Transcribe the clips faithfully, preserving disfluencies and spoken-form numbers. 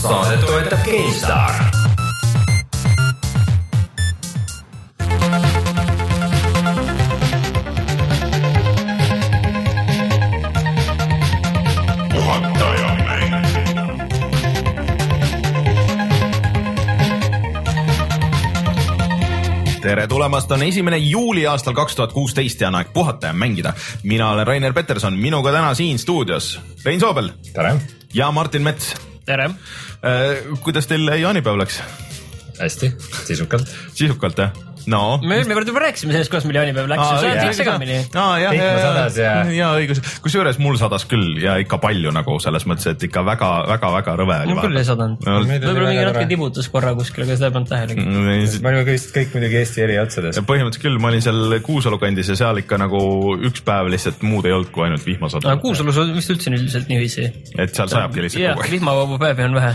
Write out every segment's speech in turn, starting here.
Saadet toetab GameStar. Tere tulemast, on esimene juuli aastal kaks tuhat kuusteist ja on aeg puhata ja mängida. Mina olen Rainer Peterson, minuga täna siin stuudios Rein Soobel. Tere. Ja Martin Mets. Tere. Äh, kuidas teil jaanipäev läks? Hästi, sisukalt. Sisukalt, jah? No. Me, me juba rääkisime sellest, kuidas meil jaanipäev läks. Aa, ja, segamini. Aa, jah, Kõik ma sadas ja... ja õigus. Kusjuures mul sadas küll ja ikka palju nagu selles mõttes, et ikka väga, väga, väga rõve oli. Mul küll ei sadanud. No, võib-olla mingi natuke tibutus korra kuskil, aga seda ei pannud tähelegi. Me olime kõik, kõik muidugi Eesti eri otsades. Põhimõtteliselt küll, ma olin seal Kuusalu kandis ja seal ikka nagu üks päev lihtsalt muud ei olnud kui ainult vihma sadanud. Kuusalus on vist üldse üldiselt niiviisi. Et seal sajabki lihtsalt kogu aeg. Vihmavabu päevi on vähe.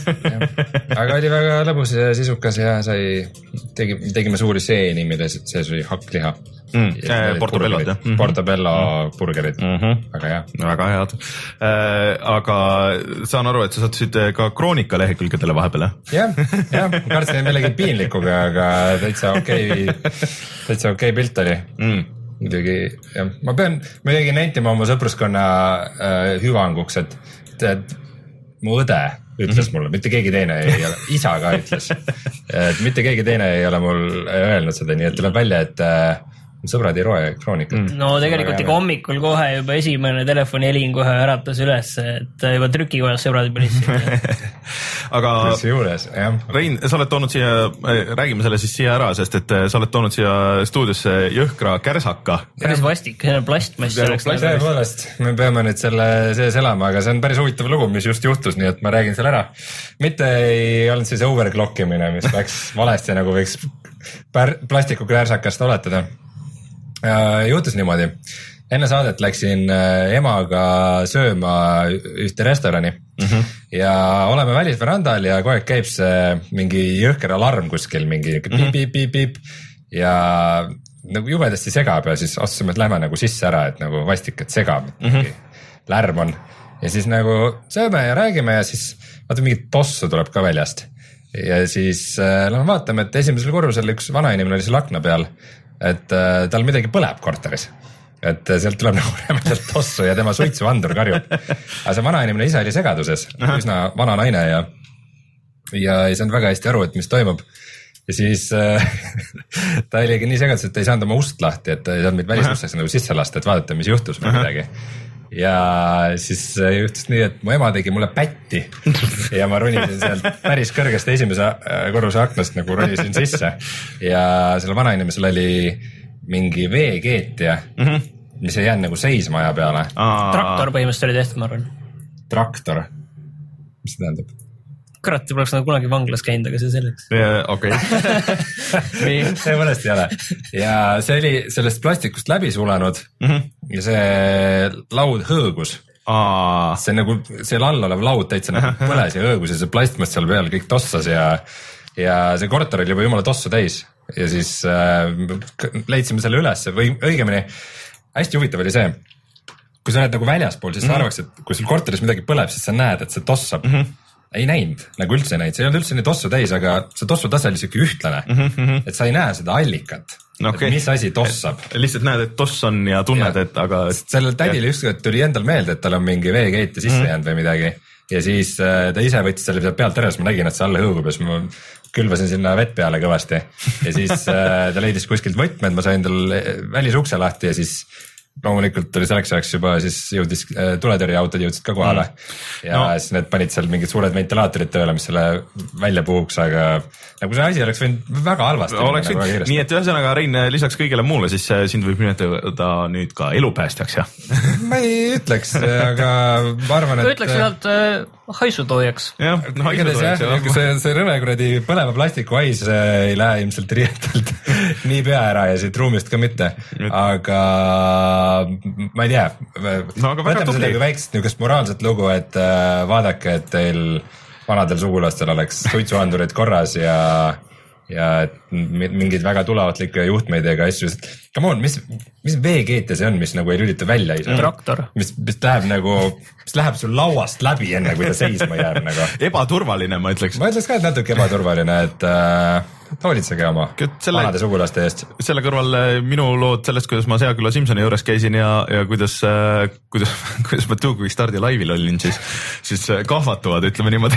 Aga oli väga lõbus ja sisukas ja sai, tegi, tegime suuri seeni, milles sees oli hakkliha. Mm, Portobellod, jah. Portobello mm. burgerid. Mm-hmm. Väga hea. Väga head. Äh, aga saan aru, et sa sattusid ka Kroonika lehekülgedele vahepeal, jah? Jah, jah. Kartsin millegi piinlikuga, aga täitsa okei, täitsa okei pilt oli. Mm. Muidugi, jah. Ma pean muidugi nentima oma sõpruskonna äh, hüvanguks, et tead, mu õde ütles mulle, mitte keegi teine ei ole, isa ka ütles, et mitte keegi teine ei ole mul öelnud seda, nii et tuleb välja, et äh, sõbrad ei roe Kroonikat. No tegelikult ikka hommikul kohe juba esimene telefoni helin kohe äratas üles, et juba trükikojas sõbrad juba lihtsalt. Aga juures, jah. Rein, sa oled toonud siia, räägime selle siis siia ära, sest et sa oled toonud siia stuudiosse jõhkra kärsaka. Päris vastik, see on plastmass. Tõepoolest, me peame nüüd selle sees elama, aga see on päris huvitav lugu, mis just juhtus, nii et ma räägin selle ära. Mitte ei olnud siis overclockimine, mis läks valesti, nagu võiks plastiku kärsakast oletada. Juhtus niimoodi. Enne saadet läksin emaga sööma ühte restorani mm-hmm. ja oleme välisverandal ja kogu aeg käib see mingi jõhker alarm kuskil, mingi mm-hmm. piip, piip, piip, piip ja nagu jubedasti segab ja siis otsusime, et lähme nagu sisse ära, et nagu vastik, et segab, et mm-hmm. lärm on. Ja siis nagu sööme ja räägime ja siis vaata mingi tossu tuleb ka väljast. Ja siis no, vaatame, et esimesel korrusel üks vanainimene oli seal akna peal, et äh, tal midagi põleb korteris, et äh, sealt tuleb nagu remedelt tossu ja tema suitsuandur karjub. Aga see vanainimene ise oli segaduses, üsna vana naine ja, ja ei saanud väga hästi aru, et mis toimub. Ja siis äh, ta oligi nii segadus, et ei saanud oma ust lahti, et ei saanud meid välisustesse nagu sisse lasta, et vaadata, mis juhtus või midagi. Ja siis juhtus nii, et mu ema tegi mulle pätti ja ma ronisin sealt päris kõrgest esimese korruse aknast nagu ronisin sisse ja selle vanainimesel oli mingi veekeetja, mm-hmm. mis ei jäänud nagu seisma aja peale. Aa. Traktor põhimõtteliselt oli tehtud, ma arvan. Traktor? Mis see tähendab? Kurat, poleks nagu kunagi vanglas käinud, aga see selleks. Okei. See mõnesti ei ole. Ja see oli sellest plastikust läbi sulanud mm-hmm. ja see laud hõõgus. Aa. See nagu, seal all olev laud täitsa nagu põles ja hõõgus ja see plastmast seal peal kõik tossas ja, ja see korter oli juba jumala tossu täis. Ja siis äh, leidsime selle üles või õigemini hästi huvitav oli see, kui sa oled nagu väljaspool, siis mm-hmm. sa arvaks, et kui sul korteris midagi põleb, siis sa näed, et see tossab. Mm-hmm. Ei näinud, nagu üldse ei näinud, see ei olnud üldse nii tossu täis, aga see tossu tase oli siuke ühtlane, mm-hmm. et sa ei näe seda allikat, okay. et mis asi tossab. Lihtsalt näed, et toss on ja tunned, ja, et aga... Sellel tädil just tuli endal meelde, et tal on mingi veekeit ja sisse mm-hmm. jäänud või midagi ja siis ta ise võttis selle pealt ära, siis ma nägin, et see alla hõõgub ja siis ma külvasin sinna vett peale kõvasti ja siis ta leidis kuskilt võtmed, ma sain tal välisukse lahti ja siis loomulikult tuli selleks ajaks juba, siis jõudis tuletõrjeautod jõudsid ka kohale mm. ja no. Siis need panid seal mingid suured ventilaatorid tööle, mis selle välja puhuks, aga nagu see asi oleks võinud väga halvasti. Oleks nagu võinud, nii et ühesõnaga Rein, lisaks kõigele muule, siis sind võib nimetada nüüd ka elupäästjaks, jah? Ma ei ütleks, aga ma arvan, et... Ütleks ühelt äh, haisutoojaks. Jah, no haisutoojaks. Ja, see, see rõve kuradi põleva plastiku hais ei lähe ilmselt riietelt nii pea ära ja siit ruumist ka mitte, aga ma ei tea, no, võtame seda kui väikest niisugust moraalset lugu, et äh, vaadake, et teil vanadel sugulastel oleks suitsuandurid korras ja, ja mingeid väga tulevatlikke juhtmeid ega asju, come on, mis, mis V G T see on, mis nagu ei lülita välja ise? Traktor. Mis, mis läheb nagu, mis läheb sul lauast läbi enne, kui ta seisma jääb nagu. Ebaturvaline, ma ütleks. Ma ütleks ka, et natuke ebaturvaline, et äh, hoolitsege oma selle, vanade sugulaste eest. Selle kõrval minu lood sellest, kuidas ma Seaküla Simsoni juures käisin ja, ja kuidas, kuidas, kuidas ma Two Quick Stardi laivil olin, siis, siis kahvatuvad, ütleme niimoodi.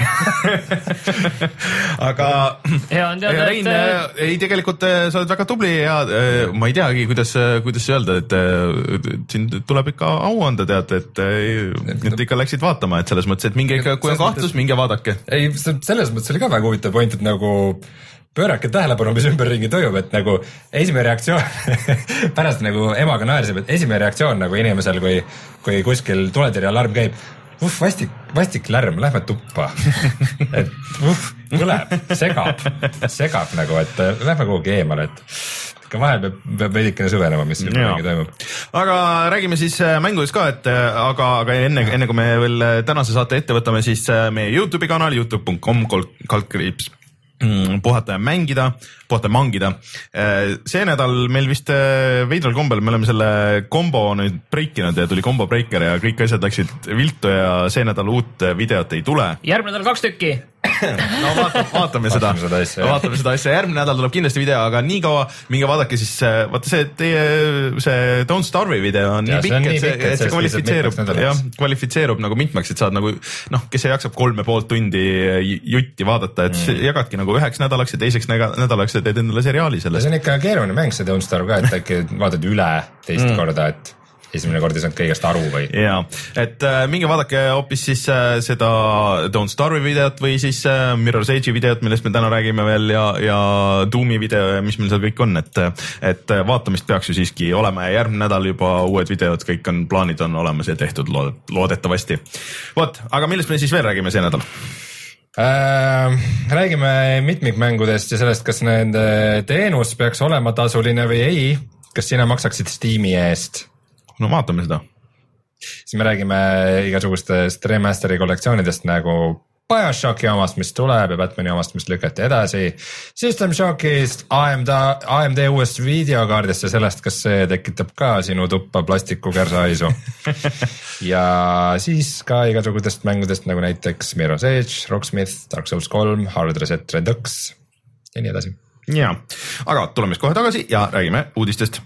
Aga hea on teada, Rein, et... ei tegelikult sa oled väga tubli ja ma ei teagi, kuidas, kuidas öelda, et siin tuleb ikka au anda, tead, et, et ikka läksid vaatama, et selles mõttes, et minge ikka, kui on kahtlus, minge vaadake. Ei, selles mõttes oli ka väga huvitav point, et nagu pöörake tähelepanu, mis ümberringi toimub, et nagu esimene reaktsioon pärast nagu emaga naerseb, et esimene reaktsioon nagu inimesel, kui, kui kuskil tuletõrje alarm käib, uff, vastik, vastik lärm, lähme tuppa. Et uff, põleb, segab, segab nagu, et lähme kuhugi eemale, et ka vahel peab, peab veidikene süvenema, mis ümberringi toimub. Aga räägime siis mängudest ka, et aga, aga enne, enne kui me veel tänase saate ette võtame, siis meie YouTube'i kanal youtube punkt com kaldkriips puhata ja mängida, puhata ja mangida. See nädal meil vist veidral kombel, me oleme selle kombo nüüd breikinud ja tuli kombo breiker ja kõik asjad läksid viltu ja see nädal uut videot ei tule. Järgmine nädal kaks tükki. No vaatame, vaatame seda, seda asja, vaatame seda asja. Järgmine nädal tuleb kindlasti video, aga nii kaua minge vaadake siis, vaata see teie, see Don't Starve'i video on ja, nii pikk, et see, et see kvalifitseerub, jah, kvalifitseerub nagu mitmeks, et saad nagu, noh, kes jaksab kolme poolt tundi jutti vaadata, et mm. jagadki nagu üheks nädalaks ja teiseks nädalaks ja teed endale seriaali sellest. See on ikka keeruline mäng, see Don't Starve ka, et äkki vaatad üle teist mm. korda, et esimene kord ei saanud kõigest aru või? Jaa, et äh, minge vaadake hoopis siis äh, seda Don't Starve videot või siis äh, Mirror's Edge'i videot, millest me täna räägime veel ja, ja Doomi video ja mis meil seal kõik on, et, et vaatamist peaks ju siiski olema ja järgmine nädal juba uued videod, kõik on, plaanid on olemas ja tehtud loodetavasti. Vot, aga millest me siis veel räägime see nädal? Äh, räägime mitmikmängudest ja sellest, kas nende teenus peaks olema tasuline või ei, kas sina maksaksid Steam'i eest? No vaatame seda. Siis me räägime igasugustest remasteri kollektsioonidest nagu BioShocki omast, mis tuleb ja Batmani omast, mis lükati edasi. System Shockist, A M D, A M D uuest videokaardist ja sellest, kas see tekitab ka sinu tuppa plastikukärsahaisu. Ja siis ka igasugustest mängudest nagu näiteks Mirror's Edge, Rocksmith, Dark Souls kolm, Hard Reset Redux ja nii edasi. Ja, aga tuleme kohe tagasi ja räägime uudistest.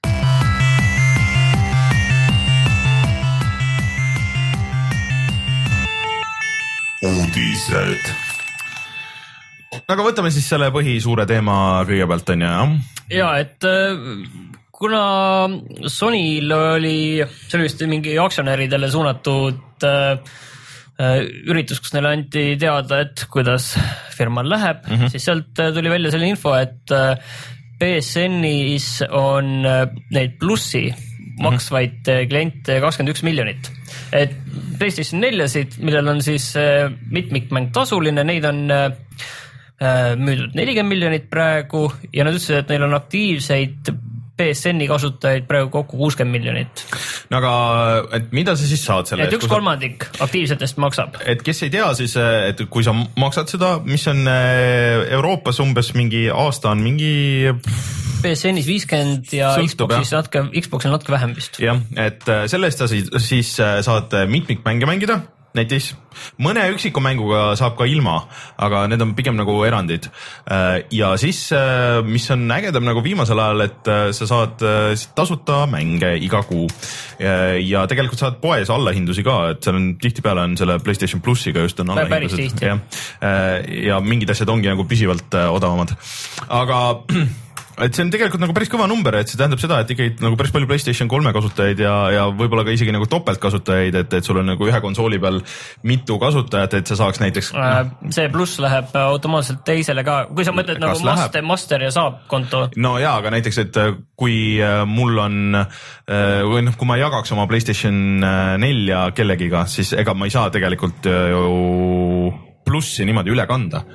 Uudised. Aga võtame siis selle põhi suure teema kõigepealt on ja. Ja, et kuna Sonyl oli, see oli vist mingi aktsionäridele suunatud üritus, kus neile anti teada, et kuidas firmal läheb, mm -hmm. siis sealt tuli välja selline info, et P S N-is on neid plussi maksvaid kliente kakskümmend üks miljonit. Et PlayStation neljasid, millel on siis mitmikmäng tasuline, neid on müüdud nelikümmend miljonit praegu ja nad ütlesid, et neil on aktiivseid P S N-i kasutajaid praegu kokku kuuskümmend miljonit. No aga, et mida sa siis saad selle? Et üks kolmandik sa... aktiivsetest maksab. Et kes ei tea siis, et kui sa maksad seda, mis on Euroopas umbes mingi aasta on mingi... P S N-is viiskümmend ja Xboxis natuke, Xboxil natuke vähem vist. Jah, et selle eest sa siis saad mitmikmänge mängida, näiteks mõne üksiku mänguga saab ka ilma, aga need on pigem nagu erandid. Ja siis, mis on ägedam nagu viimasel ajal, et sa saad tasuta mänge iga kuu ja tegelikult saad poes allahindusi ka, et seal on tihtipeale on selle PlayStation Plussiga just on allahindused ja, ja mingid asjad ongi nagu püsivalt odavamad. Aga et see on tegelikult nagu päris kõva number, et see tähendab seda, et ikkagi nagu päris palju PlayStation kolme kasutajaid ja, ja võib-olla ka isegi nagu topeltkasutajaid, et, et sul on nagu ühe konsooli peal mitu kasutajat, et sa saaks näiteks äh, see pluss läheb automaatselt teisele ka, kui sa mõtled nagu master, master ja saab konto. No jaa, aga näiteks, et kui mul on või noh, kui ma jagaks oma PlayStation nelja kellegiga, siis ega ma ei saa tegelikult ju plussi niimoodi üle kanda.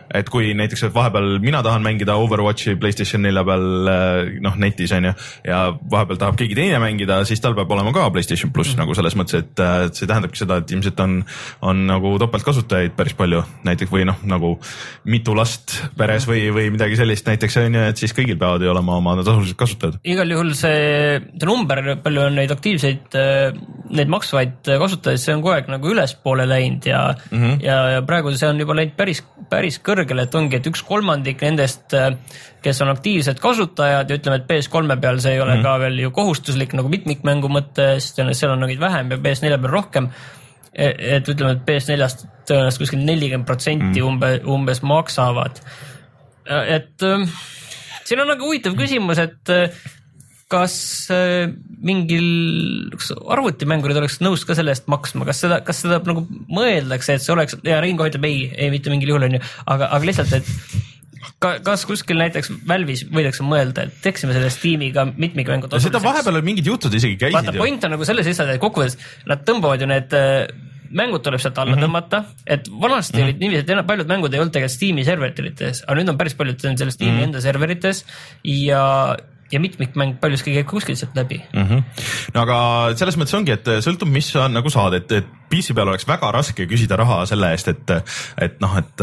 et kui näiteks et vahepeal mina tahan mängida Overwatchi PlayStation nelja peal noh netis on ju ja vahepeal tahab keegi teine mängida, siis tal peab olema ka PlayStation pluss mm. nagu selles mõttes, et, et see tähendabki seda, et ilmselt on, on nagu topeltkasutajaid päris palju näiteks või noh, nagu mitu last peres või, või midagi sellist näiteks on ju, et siis kõigil peavad ju olema oma tasulised kasutajad. Igal juhul see, see number, palju on neid aktiivseid, neid maksvaid kasutajaid, see on kogu aeg nagu ülespoole läinud ja, mm-hmm. ja, ja praegu see on juba läinud päris, päris kõrgele, et ongi, et üks kolmandik nendest, kes on aktiivsed kasutajad ja ütleme, et P S kolme peal see ei ole mm-hmm. ka veel ju kohustuslik nagu mitmikmängu mõttes, seal on neid vähem ja P S nelja peal rohkem, et ütleme, et P S neljast tõenäoliselt kuskil nelikümmend protsenti umbe, umbes maksavad. Et siin on nagu huvitav küsimus, et kas mingil arvutimängurid oleks nõus ka selle eest maksma, kas seda, kas seda nagu mõeldakse, et see oleks, ja Ringo ütleb ei, ei mitte mingil juhul on ju, aga, aga lihtsalt, et ka, kas kuskil näiteks Valve'is võidakse mõelda, et teeksime selle Steamiga mitmikmängu tasuliseks. Seda vahepeal mingid jutud isegi käisid. Vaata, point on nagu selles lihtsalt, et kokkuvõttes nad tõmbavad ju need mängud tuleb sealt alla mm-hmm. tõmmata, et vanasti mm-hmm. olid niiviisi, et paljud mängud ei olnud tegelikult Steam'i serverites, aga nüüd on päris paljud selle Steam'i mm-hmm. enda serverites ja ja mitmikmäng paljuski käib kuskil sealt läbi. Mm-hmm. No aga selles mõttes ongi, et sõltub, mis on nagu saad, et, et P C peal oleks väga raske küsida raha selle eest, et, et noh, et,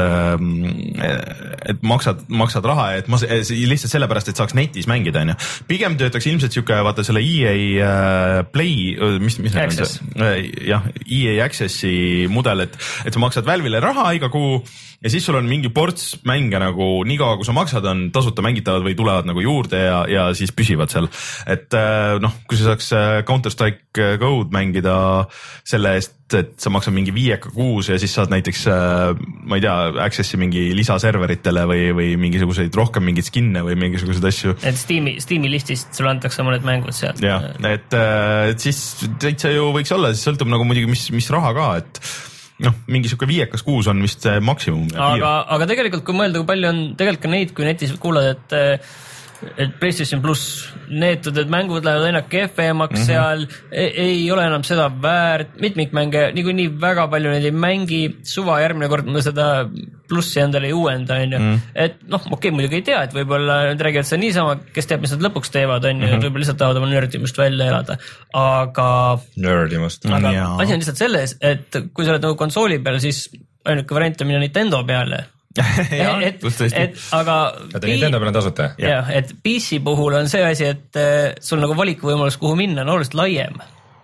et maksad, maksad raha, et ma lihtsalt sellepärast, et saaks netis mängida, on ju. Pigem töötaks ilmselt siuke, vaata selle E A Play, mis, mis Access. jah, E A Accessi mudel, et, et sa maksad Valve'ile raha iga kuu ja siis sul on mingi ports mänge nagu nii kaua, kui sa maksad, on tasuta mängitavad või tulevad nagu juurde ja, ja siis püsivad seal. Et noh, kui sa saaks Counter-Strike Code mängida selle eest, et sa maksad mingi viieka kuus ja siis saad näiteks, ma ei tea, accessi mingi lisaserveritele või, või mingisuguseid rohkem mingeid skinne või mingisuguseid asju. Et Steam'i, Steam'i listist sulle antakse mõned mängud sealt. jah, et, et siis täitsa ju võiks olla, siis sõltub nagu muidugi, mis, mis raha ka, et noh, mingi siuke viiekas kuus on vist see maksimum. Aga, aga tegelikult, kui mõelda, kui palju on tegelikult ka neid, kui netis kuulad, et et PlayStation pluss neetud, et mängud lähevad aina kehvemaks mm-hmm. seal, ei, ei ole enam seda väärt, mitmikmänge niikuinii väga palju neid ei mängi, suva järgmine kord ma seda plussi endale ei uuenda, on ju. Mm. Et noh, okei, okay, muidugi ei tea, et võib-olla nad räägivad seda niisama, kes teab, mis nad lõpuks teevad, on ju, mm-hmm. et võib-olla lihtsalt tahavad oma nördimust välja elada, aga nördimust. Aga asi on lihtsalt selles, et kui sa oled nagu konsooli peal, siis ainuke variant on minna Nintendo peale. ja, et, et, aga Nintendo peal on tasuta. jah, et P C puhul on see asi, et sul nagu valikuvõimalus, kuhu minna, on oluliselt laiem.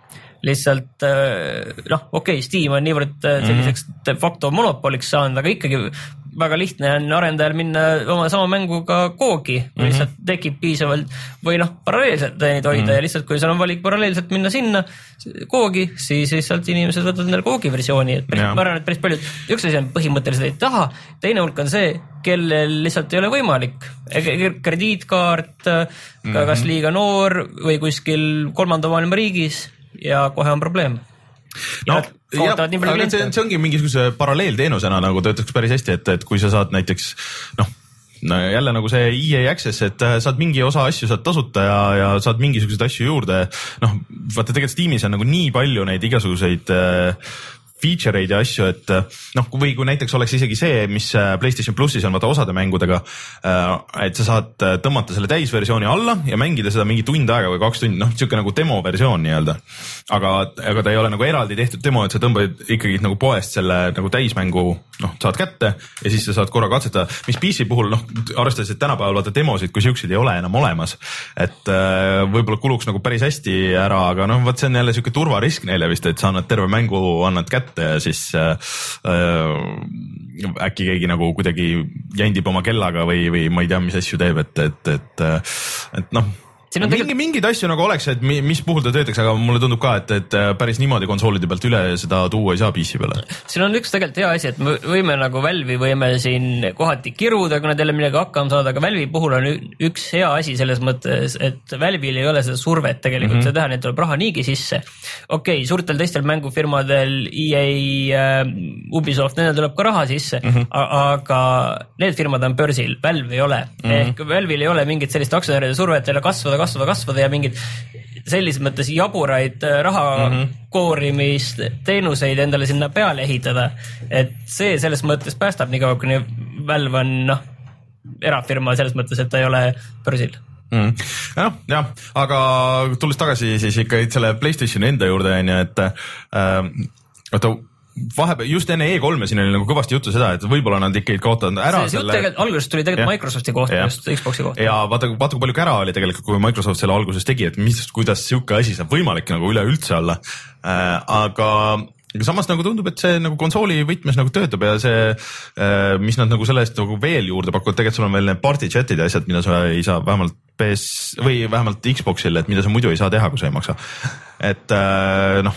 Lihtsalt noh, okei okay,, Steam on niivõrd selliseks de facto monopoliks saanud, aga ikkagi väga lihtne on arendajal minna oma sama mänguga koogi, kui lihtsalt mm-hmm. tekib piisavalt või noh, paralleelselt neid hoida mm-hmm. ja lihtsalt kui seal on valik paralleelselt minna sinna koogi, siis lihtsalt inimesed võtavad endale koogi versiooni, et päris, ma arvan, et päris paljud, üks asi on põhimõtteliselt ei taha, teine hulk on see, kellel lihtsalt ei ole võimalik. Krediitkaart, mm-hmm. kas liiga noor või kuskil kolmanda maailma riigis ja kohe on probleem. No, ja, aga see, see ongi mingisuguse paralleelteenusena nagu töötaks päris hästi, et, et kui sa saad näiteks noh, no jälle nagu see E A Access, et saad mingi osa asju saad tasuta ja, ja saad mingisuguseid asju juurde, noh vaata tegelikult Steamis on nagu nii palju neid igasuguseid äh, feature eid ja asju, et noh, või kui näiteks oleks isegi see, mis PlayStation Plussis on vaata osade mängudega, et sa saad tõmmata selle täisversiooni alla ja mängida seda mingi tund aega või kaks tundi, noh, siuke nagu demo versioon nii-öelda. Aga, aga ta ei ole nagu eraldi tehtud demo, et sa tõmbad ikkagi nagu poest selle nagu täismängu, noh, saad kätte ja siis sa saad korra katsetada, mis P C puhul, noh, arvestades, et tänapäeval vaata demosid, kui siukseid ei ole enam olemas, et võib-olla kuluks nagu päris hästi ära, aga noh, vaat see on jälle siuke turvarisk neile vist, et sa annad terve mängu, annad kätte ja siis äh, äkki keegi nagu kuidagi jändib oma kellaga või, või ma ei tea, mis asju teeb, et, et, et, et noh, mingi, tegelikult... mingeid asju nagu oleks, et mis puhul ta töötaks, aga mulle tundub ka, et, et päris niimoodi konsoolide pealt üle seda tuua ei saa P C peale. Siin on üks tegelikult hea asi, et me võime nagu Valve'i võime siin kohati kiruda, kui nad jälle millega hakkama saada, aga Valve'i puhul on üks hea asi selles mõttes, et Valve'il ei ole seda survet tegelikult, mm-hmm. see tähendab, et tuleb raha niigi sisse. Okei, okay, suurtel teistel mängufirmadel, E A, Ubisoft, nendel tuleb ka raha sisse, mm-hmm. aga need firmad on börsil, Valve ei ole. Mm-hmm. Ehk Valve'il ei ole mingit sellist aktsionäride survet jälle kasvada, kasvada, kasvada ja mingid sellises mõttes jaburaid raha mm-hmm. koorimist teenuseid endale sinna peale ehitada, et see selles mõttes päästab nii kaua, kuni Valve on noh, erafirma selles mõttes, et ta ei ole börsil. Mm. jah, jah, aga tulles tagasi siis ikka selle PlayStationi enda juurde on ju, et äh, oota, vahepeal just enne E kolme siin oli nagu kõvasti juttu seda, et võib-olla nad ikkagi kaotavad ära see selle... Tegelikult, alguses tuli tegelikult ja. Microsofti kohta, ja. Just Xboxi kohta. Ja vaata, vaata kui palju kära oli tegelikult, kui Microsoft selle alguses tegi, et mis, kuidas siuke asi saab võimalik nagu üleüldse olla. Äh, aga aga samas nagu tundub, et see nagu konsooli võtmes nagu töötab ja see, mis nad nagu sellest nagu veel juurde pakuvad, tegelikult sul on veel need party chat'id ja asjad, mida sa ei saa vähemalt P S või vähemalt Xboxil, et mida sa muidu ei saa teha, kui sa ei maksa. Et noh,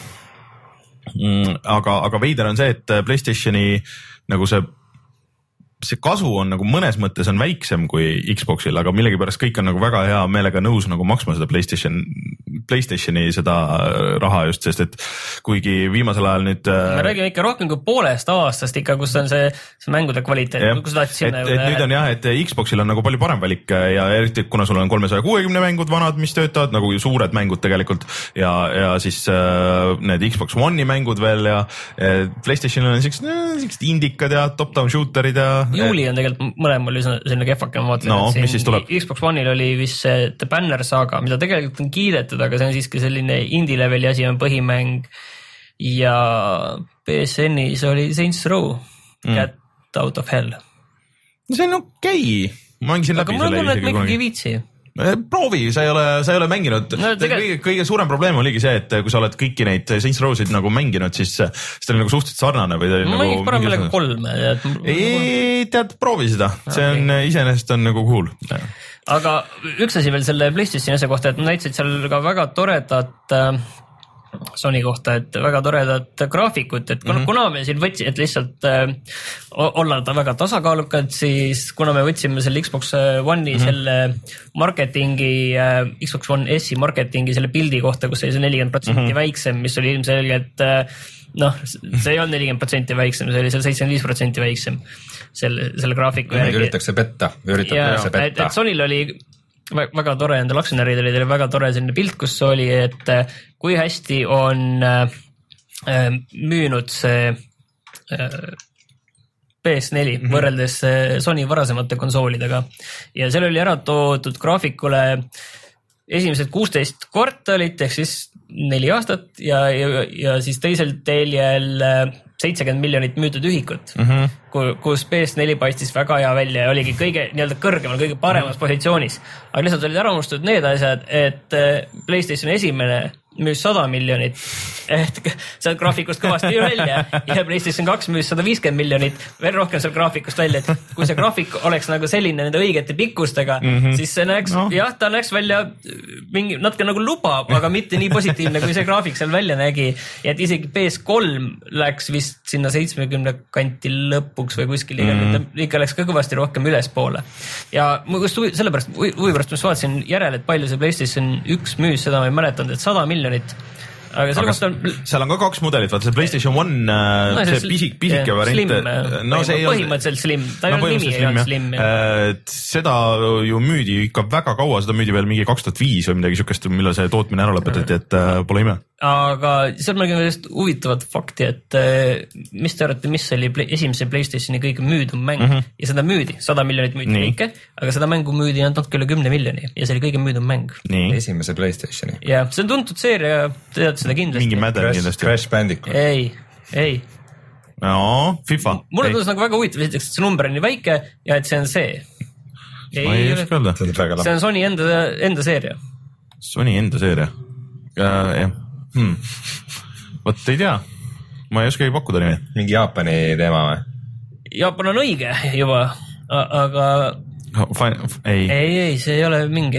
aga, aga veider on see, et PlayStationi nagu see see kasu on nagu mõnes mõttes on väiksem kui Xboxil, aga millegipärast kõik on nagu väga hea meelega nõus nagu maksma seda PlayStation, PlayStationi seda raha just, sest et kuigi viimasel ajal nüüd me räägime ikka rohkem kui poolest aastast ikka, kus on see, see mängude kvaliteet, kus tahad sinna et, et nüüd on jah, et Xboxil on nagu palju parem valik ja eriti kuna sul on kolmesaja kuuekümne mängud vanad, mis töötavad nagu suured mängud tegelikult ja, ja siis äh, need Xbox One'i mängud veel ja äh, PlayStationil on siuksed, siuksed indikad ja top-down shooterid ja juuli on tegelikult mõlemal selline kehvake, ma vaatan, no, et siin Xbox One'il oli vist see The Banner Saga, mida tegelikult on kiidetud, aga see on siiski selline indie leveli asi, on põhimäng ja P S N-is oli Saints Row, mm. Cat Out of Hell. See on okei okay., ma mängisin läbi selle. Aga mul on, et ma ikkagi viitsi. Proovi, sa ei ole, sa ei ole mänginud no,. Tegel... Kõige, kõige suurem probleem oligi see, et kui sa oled kõiki neid Saints Row'sid nagu mänginud, siis see oli nagu suhteliselt sarnane. Või ma nagu, mängiks parem millega kolme. Ei, tead, proovi seda. See on okay. Iseenesest on nagu cool. Aga üks asi veel selle PlayStationi asja kohta, et näitasid seal ka väga toredat äh, Sony kohta, et väga toredat graafikut, et kuna, mm -hmm. kuna me siin võtsime, et lihtsalt äh, olla ta väga tasakaalukad, siis kuna me võtsime selle Xbox One'i mm -hmm. selle marketingi, äh, Xbox One S-i marketingi selle pildi kohta, kus oli see nelikümmend protsenti mm -hmm. väiksem, mis oli ilmselgelt äh, noh, see ei olnud nelikümmend protsenti väiksem, see oli seal seitsekümmend viis protsenti väiksem selle, selle graafiku järgi. Üritakse petta, üritakse petta. Et, et Sonyl oli väga tore, nendel aktsionäridel oli väga tore selline pilt, kus oli, et kui hästi on äh, müünud see äh, P S neli mm -hmm. võrreldes Sony varasemate konsoolidega ja seal oli ära toodud graafikule esimesed kuusteist kvartalit ehk siis neli aastat ja, ja, ja siis teisel teljel seitsekümmend miljonit müüdud ühikut, mm -hmm. kus P S neli paistis väga hea välja ja oligi kõige nii-öelda kõrgemal, kõige paremas mm -hmm. positsioonis. Aga lihtsalt olid ära unustatud need asjad, et PlayStation esimene müüs sada miljonit, et sealt graafikust kõvasti välja ja PlayStation kaks müüs sada viiskümmend miljonit, veel rohkem seal graafikust välja, et kui see graafik oleks nagu selline nende õigete pikkustega, mm -hmm. siis see näeks, no. jah, ta näeks välja mingi natuke nagu lubab, aga mitte nii positiivne, kui see graafik seal välja nägi. Ja et isegi P S kolm läks vist sinna seitsmekümne kanti lõpuks või kuskil mm -hmm. ikka läks ka kõvasti rohkem ülespoole. Ja just sellepärast, huvipärast ma vaatasin järele, et palju see PlayStation üks müüs, seda ma ei mäletanud, et sada miljonit. Aga aga on... seal on ka kaks mudelit, vaata see PlayStation One, no, see, see pisik, pisike yeah, variant. No, see põhimõtteliselt slim, ta no, ei ole nimi, ei olnud slim. Seda ju müüdi ikka väga kaua, seda müüdi veel mingi kaks tuhat viis või midagi siukest, millal see tootmine ära lõpetati, et uh, pole ime. Aga seal me nägime just huvitavat fakti, et mis te arvate, mis oli esimese PlayStationi kõige müüdum mäng mm -hmm. ja seda müüdi, sada miljonit müüdi kõike, aga seda mängu müüdi natuke üle kümne miljoni ja see oli kõige müüdum mäng. Esimese PlayStationi. Ja see on tuntud seeria, tead seda kindlasti. Mingi Madden kindlasti. Crash Bandicoot. Ei, ei. No, FIFA. Mulle tundus nagu väga huvitav, et see number on nii väike ja et see on see. Ei, ma ei oska öelda. See on Sony enda, enda seeria. Sony enda seeria. Ja, jah. Hmm. Vot ei tea, ma ei oska ei pakkuda nimi. Mingi Jaapani teema või? Jaapan on õige juba, aga Fine, ei. ei, ei, see ei ole mingi.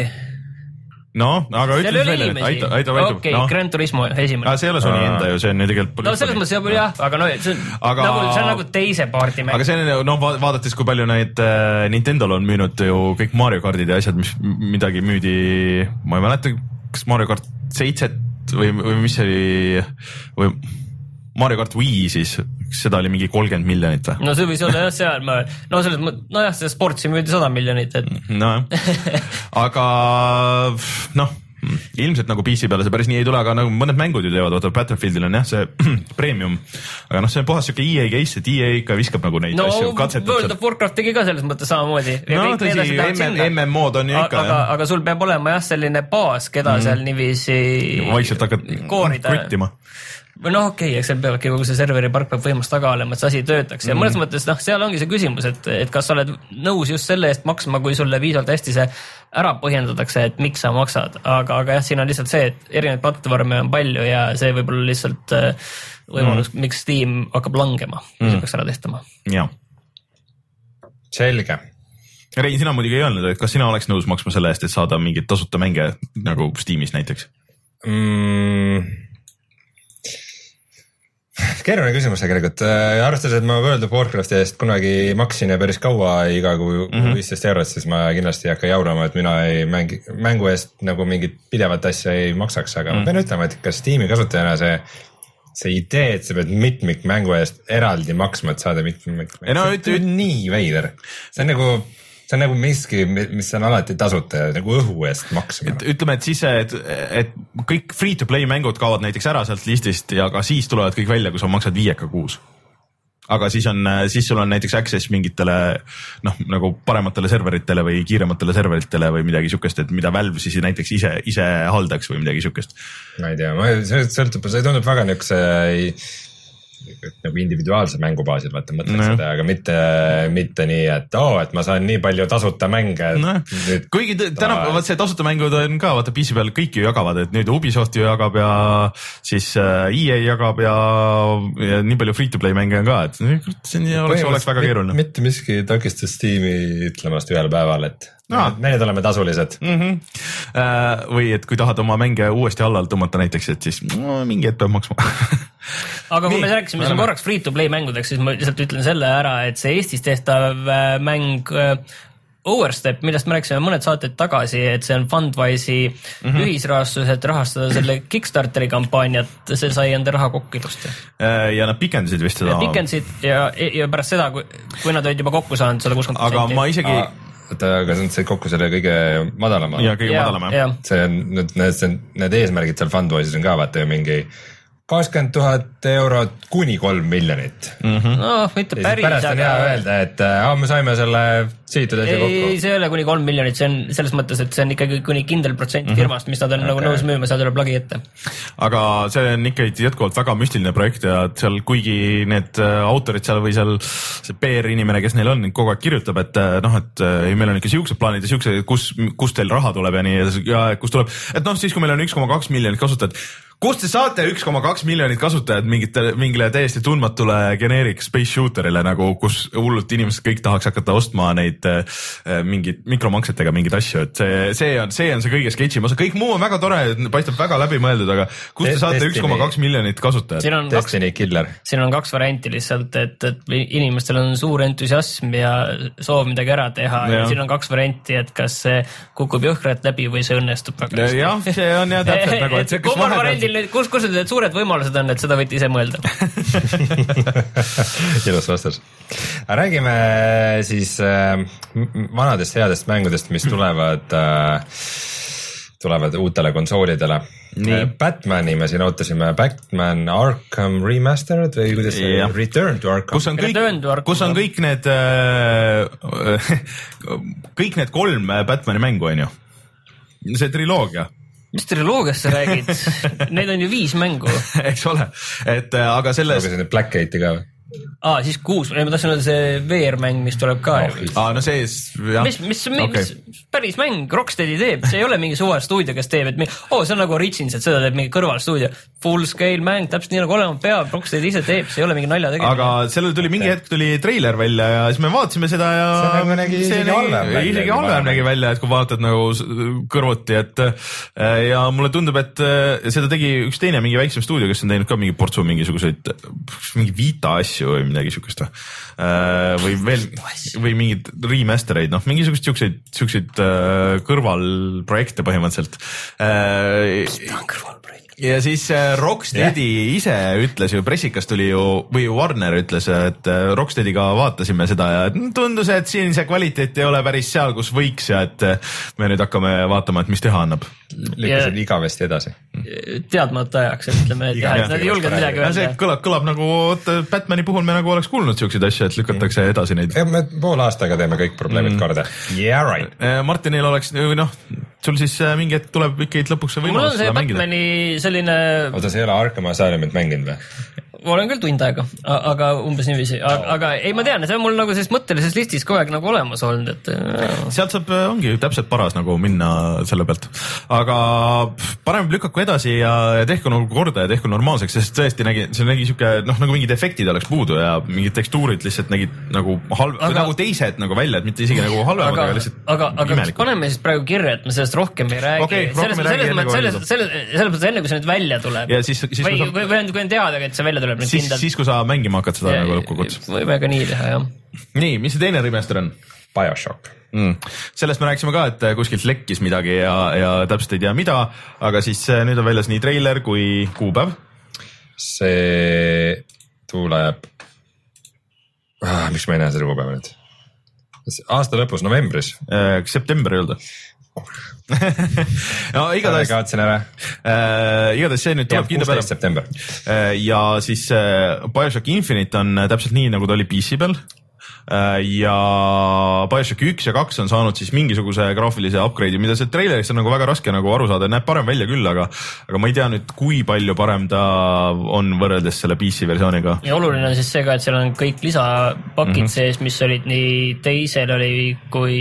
No, aga ütle välja, et aita, aita, aita. Okei, okay, no. Gran Turismo esimene. Ah, see ei ole Sony enda ju, see on ju tegelikult... No selles mõttes jah, jah, aga no see on, aga... nagu, see on nagu teise paarti mäng. Aga see on, no vaadates, kui palju neid äh, Nintendol on müünud ju kõik Mario Kartid ja asjad, mis midagi müüdi, ma ei mäleta, kas Mario Kart seitset või, või mis oli, või Mario Kart Wii siis, seda oli mingi kolmkümmend miljonit või? No see võis olla jah seal, ma, no selles mõttes, no jah, see sportsi müüdi sada miljonit, et. No jah, aga noh, Hmm. ilmselt nagu P C peale see päris nii ei tule, aga nagu mõned mängud ju teevad, vaata Battlefieldil on jah see premium, aga noh, see on puhas siuke E A case, et E A ikka viskab nagu neid no, asju, katsetab. World of Warcraft tegi ka selles mõttes samamoodi. No tõsi, M M O-d on ju ikka. Aga, aga sul peab olema jah selline baas, keda mm. seal niiviisi vaikselt hakkad kruttima. Või noh, okei okay,, eks seal peabki kogu see serveri park peab võimast taga olema, et see asi töötaks ja mm. mõnes mõttes noh, seal ongi see küsimus, et, et kas sa oled nõus just selle eest maksma, kui sulle piisavalt hästi see ära põhjendatakse, et miks sa maksad, aga, aga jah, siin on lihtsalt see, et erinevaid platvorme on palju ja see võib-olla lihtsalt võimalus, mm. miks Steam hakkab langema, mis mm. peaks ära tehtama. Jah. Selge. Rein, sina muidugi ei öelnud, et kas sina oleks nõus maksma selle eest, et saada mingit tasuta mänge nagu Steamis näiteks? Mm. Keeruline küsimus tegelikult, arvestades, et ma World of Warcrafti eest kunagi maksin ja päris kaua iga kuu viisteist eurot, siis ma kindlasti ei hakka jaurama, et mina ei mängi, mängu eest nagu mingit pidevat asja ei maksaks, aga mm. ma pean ütlema, et kas Steam'i kasutajana see, see idee, et sa pead mitmikmängu eest eraldi maksma, et saada mitmikmängu, no, see on nii veider. See on nagu... See on nagu miski, mis on alati tasuta nagu õhu eest maksma. Ütleme, et siis, et, et kõik free-to-play mängud kaovad näiteks ära sealt listist ja ka siis tulevad kõik välja, kui sa maksad viieka kuus. Aga siis on, siis sul on näiteks access mingitele, noh, nagu parematele serveritele või kiirematele serveritele või midagi sükest, et mida Valve siis näiteks ise, ise haldaks või midagi sükest. Ma ei tea, ma, see sõltub, see tundub väga niukse nagu individuaalse mängubaasil, vaata mõtled no. seda, aga mitte, mitte nii, et oo, oh, et ma saan nii palju tasuta mänge. No. Kuigi täna, vaat see tasuta mängud on ka, vaata P C peal kõik ju jagavad, et nüüd Ubisoft ju jagab ja siis E A jagab ja, ja nii palju free-to-play mänge on ka, et see oleks, oleks väga keeruline. Mitte miski takistas Steam'i ütlemast ühel päeval, et no. Need oleme tasulised. Mm-hmm. Äh, või et kui tahad oma mänge uuesti allal tõmmata näiteks, et siis no, mingi hetk peab maksma. Aga kui me rääkisime siin korraks free-to-play mängudeks, siis ma lihtsalt ütlen selle ära, et see Eestis tehtav mäng Overstep, millest me rääkisime mõned saated tagasi, et see on Fundwise'i mm-hmm. ühisrahastus, et rahastada selle Kickstarteri kampaaniat, see sai enda raha kokku ilusti. Ja nad pikendasid vist seda. Pikendasid ja, ja pärast seda, kui, kui nad olid juba kokku saanud sada kuuskümmend protsenti. Aga ma isegi... Oota, aga see on kokku selle kõige madalama. Ja kõige ja, madalama. Ja. See on, need, need, need eesmärgid seal Fundwise'is on ka, vaata ju mingi kakskümmend tuhat eurot kuni kolm miljonit. Mm-hmm. No, mitte päris. Pärast on hea öelda, et ah, me saime selle sihitud asja kokku. Ei, see ei ole kuni kolm miljonit, see on selles mõttes, et see on ikkagi kuni kindel protsent mm-hmm. firmast, mis nad on okay. nagu nõus müüma, seal tuleb lagi ette. Aga see on ikka jätkuvalt väga müstiline projekt ja seal kuigi need autorid seal või seal see P R inimene, kes neil on, kogu aeg kirjutab, et noh, et meil on ikka siuksed plaanid ja siuksed, kus, kus teil raha tuleb ja nii ja kus tuleb, et noh, siis kui meil on üks koma kaks miljonit kasutajat, kust te saate üks koma kaks miljonit kasutajad mingitele, mingile täiesti tundmatule generic space shooterile, nagu kus hullult inimesed kõik tahaks hakata ostma neid äh, mingid mikromaksetega mingeid asju, et see, see on, see on see kõige sketšim osa, kõik muu on väga tore, paistab väga läbimõeldud, aga kust te saate üks koma kaks miljonit kasutajad? Destiny killer. Siin on kaks varianti lihtsalt, et, et inimestel on suur entusiasm ja soov midagi ära teha ja, ja siin on kaks varianti, et kas see kukub jõhkralt läbi või see õnnestub väga hästi. Jah, see on jah täpselt nagu, et see, kes vahepeal kus, kus need suured võimalused on, et seda võite ise mõelda? Ilus vastus. Räägime siis äh, vanadest headest mängudest, mis tulevad, äh, tulevad uutele konsoolidele. Nii. Batmani me siin ootasime, Batman Arkham Remastered või kuidas see yeah. Return to Arkham. Kus on kõik, kus on kõik need, äh, kõik need kolm Batmani mängu, on ju? See triloogia. Mis triloogiast sa räägid? Need on ju viis mängu. Eks ole, et aga selles... Aga see Black Gate'i ka või? Aa, siis kuus, ma tahtsin öelda see V R-mäng, mis tuleb ka. Aa, no see... Mis, mis, okay. mis päris mäng Rocksteadi teeb, see ei ole mingi suva stuudio, kes teeb, et oh, see on nagu Origins, et seda teeb mingi kõrvalstuudio. Full scale mäng, täpselt nii nagu olema peab, Rocksteadi ise teeb, see ei ole mingi nalja tegemine. Aga sellel tuli mingi hetk tuli treiler välja ja siis me vaatasime seda ja... See nagu nägi isegi halvem välja. Isegi halvem nägi välja, et kui vaatad nagu kõrvuti, et ja mulle tundub, et seda tegi üks teine mingi väiksem stuudio, kes on teinud ka mingi portsu mingisuguseid, mingi Vita asju või midagi sükest või veel või mingid remastereid, noh mingisugust siukseid, siukseid kõrvalprojekte põhimõtteliselt. Mis ta on kõrvalprojekt? ja siis Rocksteadi yeah. ise ütles ju, pressikas tuli ju, või Warner ütles, et Rocksteadiga vaatasime seda ja tundus, et siin see kvaliteet ei ole päris seal, kus võiks ja et me nüüd hakkame vaatama, et mis teha annab. Lükkasid ja... igavesti edasi. Teadmata ajaks, ütleme, et jah, et nad ei julgenud midagi öelda. See kõlab, kõlab nagu, Batmani puhul me nagu oleks kuulnud siukseid asju, et lükatakse edasi neid. Ja me pool aastaga teeme kõik probleemid mm. korda. Yeah, right. Martinil oleks, noh, sul siis mingi hetk tuleb ikkagi lõpuks võimalus seda mängida. Batmani selline... Oota, see ei ole Arkham Asylumit mänginud või? Olen küll tund aega, aga umbes niiviisi, aga, aga ei, ma tean, see on mul nagu selles mõttelises listis kogu aeg nagu olemas olnud, et sealt saab, ongi täpselt paras nagu minna selle pealt, aga parem lükaku edasi ja, ja tehku nagu korda ja tehku normaalseks, sest tõesti nägi, see nägi siuke, noh, nagu mingid efektid oleks puudu ja mingid tekstuurid lihtsalt nägid nagu halb, aga, nagu teised nagu välja, et mitte isegi nagu halvemad, aga lihtsalt aga, aga kas paneme siis praegu kirja, et me sellest rohkem ei räägi, okay, selles mõttes, selles mõttes enne, kui see nüüd välja tuleb ja siis, siis või, või, või, või on teada, et see välja tuleb siis, siis kui sa mängima hakkad seda ja, nagu lõppkokkuvõttes. Võime ka nii teha, jah. Nii, mis see teine remaster on? BioShock. Mm. Sellest me rääkisime ka, et kuskilt lekkis midagi ja, ja täpselt ei tea mida, aga siis nüüd on väljas nii treiler kui kuupäev. See tuleb, ah, miks ma ei näe seda kuupäeva nüüd? Aasta lõpus, novembris. Äh, september ei olnud. no igatahes kaotsin ära äh, igatahes see nüüd tuleb kindla peale äh, ja siis äh, BioShock Infinite on täpselt nii, nagu ta oli P C peal äh, ja BioShock üks ja kaks on saanud siis mingisuguse graafilise upgrade'i, mida see trailerist on nagu väga raske nagu aru saada, näeb parem välja küll, aga aga ma ei tea nüüd, kui palju parem ta on võrreldes selle P C versiooniga. Ja oluline on siis see ka, et seal on kõik lisapakid mm-hmm. sees, mis olid nii teisel oli kui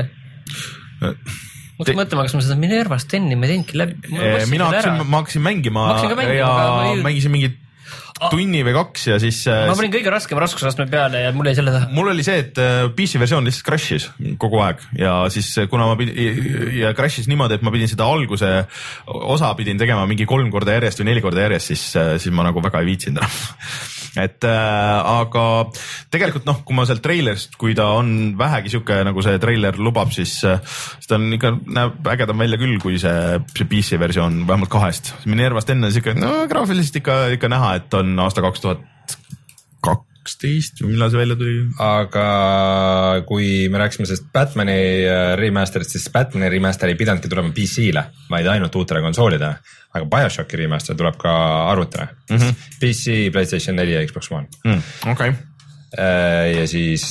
ma hakkasin mõtlema, kas ma seda Minerva Steni ma ei teinudki läbi. Mina hakkasin, ma hakkasin mängima, ma hakkasin mängima ja ma mängisin mingit tunni või kaks ja siis ma panin kõige raskem raskusastme peale ja mul ei selle taha. Mul oli see, et P C versioon lihtsalt crash'is kogu aeg ja siis kuna ma pidin ja crash'is niimoodi, et ma pidin seda alguse osa pidin tegema mingi kolm korda järjest või neli korda järjest, siis, siis ma nagu väga ei viitsinud enam. et äh, aga tegelikult noh, kui ma seal trailerist, kui ta on vähegi siuke nagu see trailer lubab, siis, siis ta on ikka, näeb ägedam välja küll, kui see, see P C versioon vähemalt kahest. Minervast enne siuke, no graafiliselt ikka, ikka näha, et on aasta kaks tuhat kaksteist või millal see välja tuli. Aga kui me rääksime sellest Batmani remasterist, siis Batmani remaster ei pidanudki tulema P C-le, vaid ainult uutele konsoolidele. Aga BioShocki remaster tuleb ka arvutile. Mm-hmm. P C, PlayStation neli ja Xbox One. Mm, okay. Ja siis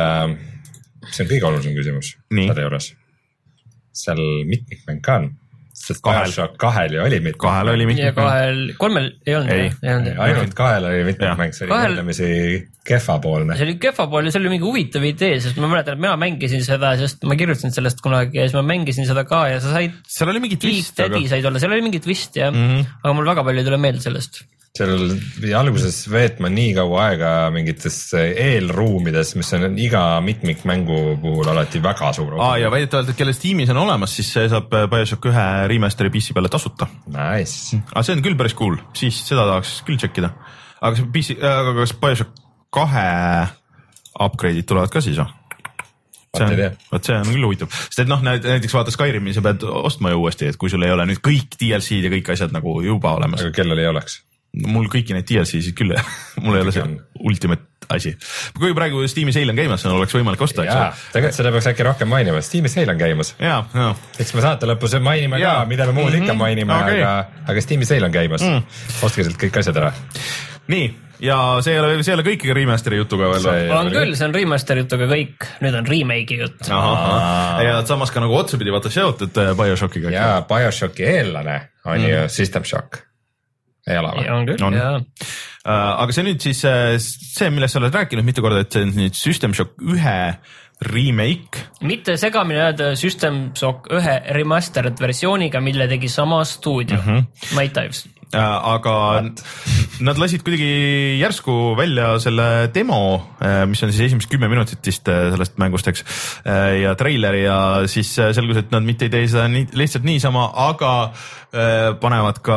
see on kõige olulisem küsimus selle juures. Seal mitmikmäng ka on. Sest BioShock kahel ju oli mitmikmäng. Kahel oli mitmikmäng. Ja kahel, kolmel ei olnud. Ei, ei olnud. Ainult kahel oli mitmikmäng, see oli kahel... võrdlemisi kehvapoolne. See oli kehvapoolne, see oli mingi huvitav idee, sest ma mäletan, et mina mängisin seda, sest ma kirjutasin sellest kunagi ja siis ma mängisin seda ka ja sa said... Seal oli mingi twist, aga... said olla, seal oli mingi twist, jah. Mm-hmm. Aga mul väga palju ei tule meelde sellest. Seal alguses veetma nii kaua aega mingites eelruumides, mis on iga mitmikmängu puhul alati väga suur. Aa, ja väidetavalt, et kelle Steamis on olemas, siis see saab BioShock ühe remasteri P C peale tasuta. Nice. Aga see on küll päris cool, siis seda tahaks küll tšekkida. Aga, see P C, aga kas BioShock kahe upgrade'id tulevad ka siis või? See on, võt see on küll huvitav, sest et noh, näiteks vaata Skyrimi sa pead ostma ju uuesti, et kui sul ei ole nüüd kõik D L C-d ja kõik asjad nagu juba olemas. Aga kellel ei oleks? Mul kõiki neid D L C-sid küll, mul ei ole see ultimate asi. Kui praegu Steam'i sale on käimas, oleks võimalik osta. Jaa, tegelikult seda peaks äkki rohkem mainima, Steam'i sale on käimas. Jaa, jaa. Eks me saate lõpus mainime ka, mida me muud ikka mainime, okay. aga, aga Steam'i sale on käimas. Mm. Ostke sealt kõik asjad ära. Nii, ja see ei ole, see ei ole kõikiga remasteri jutuga veel. On küll, see on remasteri jutuga kõik, nüüd on remake'i jutt. Ja samas ka nagu otsapidi vaata seotud BioShockiga. Jaa, BioShocki eellane on mm. ju System Shock. Ei ole või? On küll, jaa. Aga see nüüd siis see, millest sa oled rääkinud mitu korda, et see on nüüd System Shock ühe remake. Mitte segamini öelda System Shock ühe remastered versiooniga, mille tegi sama stuudio, mm-hmm. Might Dives. Aga What? Nad lasid kuidagi järsku välja selle demo, mis on siis esimesed kümme minutit vist sellest mängust, eks, ja treileri ja siis selgus, et nad mitte ei tee seda nii, lihtsalt niisama, aga panevad ka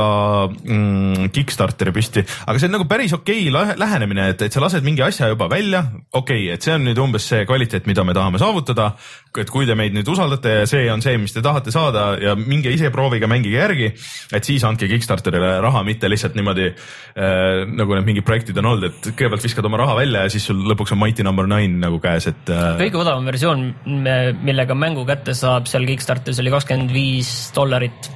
mm, Kickstarteri püsti, aga see on nagu päris okei lähenemine, et, et sa lased mingi asja juba välja, okei, et see on nüüd umbes see kvaliteet, mida me tahame saavutada, et kui te meid nüüd usaldate ja see on see, mis te tahate saada ja minge ise proovige, mängige järgi, et siis andke Kickstarterile raha, mitte lihtsalt niimoodi äh, nagu need mingid projektid on olnud, et kõigepealt viskad oma raha välja ja siis sul lõpuks on Mighty number nine nagu käes, et äh... kõige odavam versioon, millega mängu kätte saab seal Kickstarteris oli kakskümmend viis dollarit.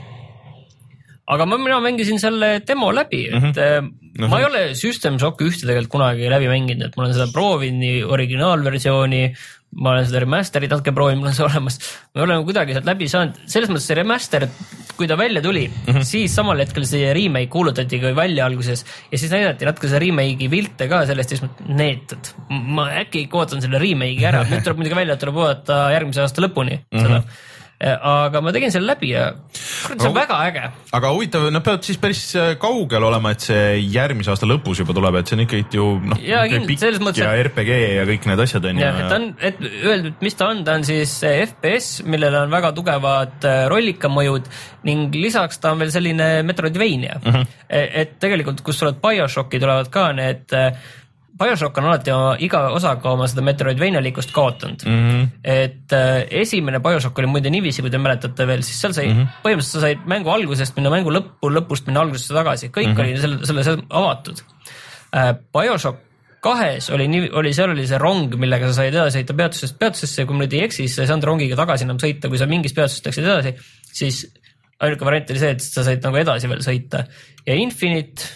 Aga ma, mina mängisin selle demo läbi, et mm-hmm. uh-huh. ma ei ole System Shocki ühte tegelikult kunagi läbi mänginud, et ma olen seda proovinud nii originaalversiooni, ma olen seda remasterit natuke proovinud, mul on see olemas, ma ei ole kuidagi sealt läbi saanud, selles mõttes see remaster, kui ta välja tuli, mm-hmm. siis samal hetkel see remake kuulutati ka välja alguses ja siis näidati natuke see remake'i pilte ka sellest, siis ma neetud, ma äkki ootan selle remake'i ära, nüüd tuleb muidugi välja, et tuleb oodata järgmise aasta lõpuni mm-hmm. seda. Aga ma tegin selle läbi ja see on väga äge. Aga huvitav, nad peavad siis päris kaugel olema, et see järgmise aasta lõpus juba tuleb, et see on ikkagi ju noh, pikk ja R P G ja kõik need asjad on. Ja, et, on, et öeldud, mis ta on, ta on siis F P S, millel on väga tugevad rollikamõjud ning lisaks ta on veel selline Metroidvania. Uh-huh. Et tegelikult, kus tulevad BioShocki, tulevad ka need BioShock on alati oma, iga osaga oma seda Metroidvania-liikust kaotanud. Mm-hmm. Et äh, esimene BioShock oli muide niiviisi, kui te mäletate veel, siis seal sai, mm-hmm. põhimõtteliselt sa said mängu algusest minna mängu lõppu, lõpust minna algusesse tagasi. Kõik mm-hmm. oli selle, selle, selle avatud. Äh, BioShock kahes oli, nii, oli, seal oli see rong, millega sa said edasi sõita peatusest peatusesse, kui ma nüüd ei eksi, sa ei saanud rongiga tagasi enam sõita, kui sa mingis peatusest läksid edasi, siis ainuke variant oli see, et sa said nagu edasi veel sõita. Ja Infinite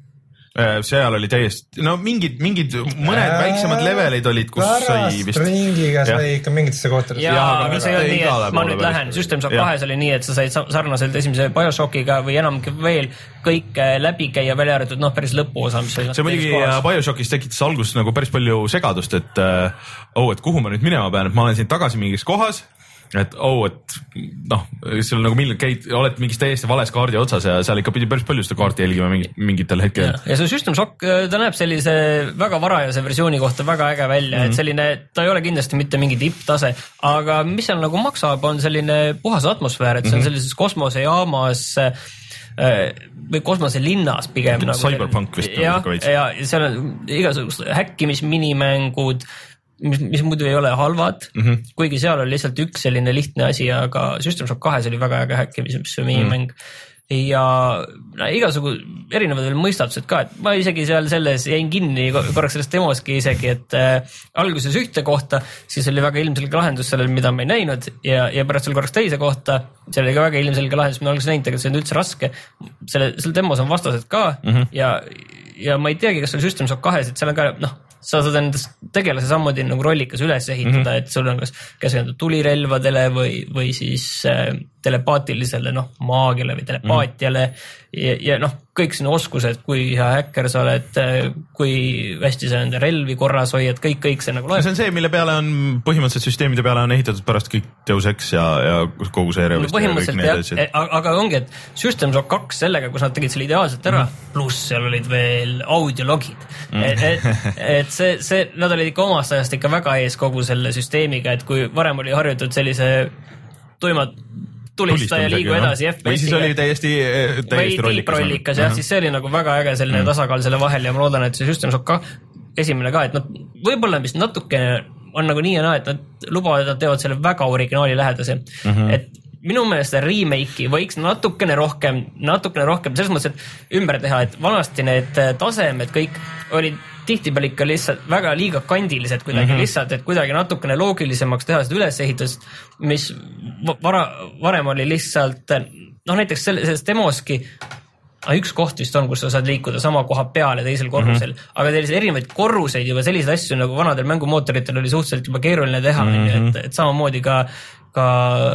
seal oli täiesti, no mingid, mingid mõned äh, väiksemad levelid olid, kus sai vist... ringiga sai ikka mingitesse kohtadesse. Jaa, aga see oli nii, et ma nüüd lähen. System Shock kahes oli nii, et sa said sarnaselt esimese BioShockiga või enamgi veel kõik läbi käia välja arvatud, noh, päris lõpuosa, mis oli... See muidugi BioShockis tekitas alguses nagu päris palju segadust, et oh, et kuhu ma nüüd minema pean, et ma olen siin tagasi mingis kohas, et oh, et noh, sul nagu milline käid, oled mingis täiesti vales kaardi otsas ja seal ikka pidi päris palju seda kaarti jälgima mingi, mingitel hetkel. Ja, ja see System Shock, ta näeb sellise väga varajase versiooni kohta väga äge välja, mm-hmm. et selline, ta ei ole kindlasti mitte mingi tipptase, aga mis seal nagu maksab, on selline puhas atmosfäär, et see on mm-hmm. sellises kosmosejaamas või kosmoselinnas pigem. Nagu Cyberpunk vist. Ja, ja seal on igasugused häkkimisminimängud, mis, mis muidu ei ole halvad, mm-hmm. kuigi seal oli lihtsalt üks selline lihtne asi, aga System Shock kahes oli väga äge häkkimis, mis on minimäng. Mm. Ja no, igasugu erinevad veel mõistatused ka, et ma isegi seal selles jäin kinni korraks sellest demoski isegi, et äh, alguses ühte kohta, siis oli väga ilmselge lahendus sellel, mida ma ei näinud ja, ja pärast oli korraks teise kohta, seal oli ka väga ilmselge lahendus, mida alguses näinud, aga see on üldse raske. Selle, selle demos on vastased ka mm-hmm. ja, ja ma ei teagi, kas seal System Shock kahes, et seal on ka, noh, sa saad endast tegelase sammoodi nagu rollikas üles ehitada, mm-hmm. et sul on kas keskendatud tulirelvadele või, või siis äh, telepaatilisele noh, maagiale või telepaatiale mm-hmm. ja, ja noh, kõik sinu oskused, kui hea häkker sa oled, kui hästi sa enda relvi korras hoiad, kõik, kõik see nagu loeb. See on see, mille peale on põhimõtteliselt süsteemide peale on ehitatud pärast kõik Deus Ex ja, ja kogu see no, põhimõtteliselt jah, aga ongi, et System Shock kaks sellega, kus nad tegid selle ideaalselt ära, mm-hmm. pluss seal olid veel audiologid mm-hmm. et, et, et see, see, nad olid ikka omast ajast ikka väga ees kogu selle süsteemiga, et kui varem oli harjutud sellise tuimad tulistaja liigu edasi F P S-iga. Või siis oli täiesti, täiesti rollikas. rollikas jah, siis see oli nagu väga äge selline mm. tasakaal selle vahel ja ma loodan, et see System Shock ka esimene ka, et nad võib-olla vist natuke on nagu nii ja naa, et nad lubavad, et nad teevad selle väga originaali lähedase, mm-hmm. et minu meelest remake'i võiks natukene rohkem, natukene rohkem, selles mõttes, et ümber teha, et vanasti need tasemed kõik olid tihtipeale ikka lihtsalt väga liiga kandilised kuidagi mm-hmm. lihtsalt, et kuidagi natukene loogilisemaks teha seda ülesehitust, mis vara, varem oli lihtsalt, noh näiteks selles demoski, üks koht vist on, kus sa saad liikuda sama koha peale teisel korrusel, mm-hmm. aga selliseid erinevaid korruseid juba selliseid asju nagu vanadel mängumootoritel oli suhteliselt juba keeruline teha, mm-hmm. et, et samamoodi ka ka,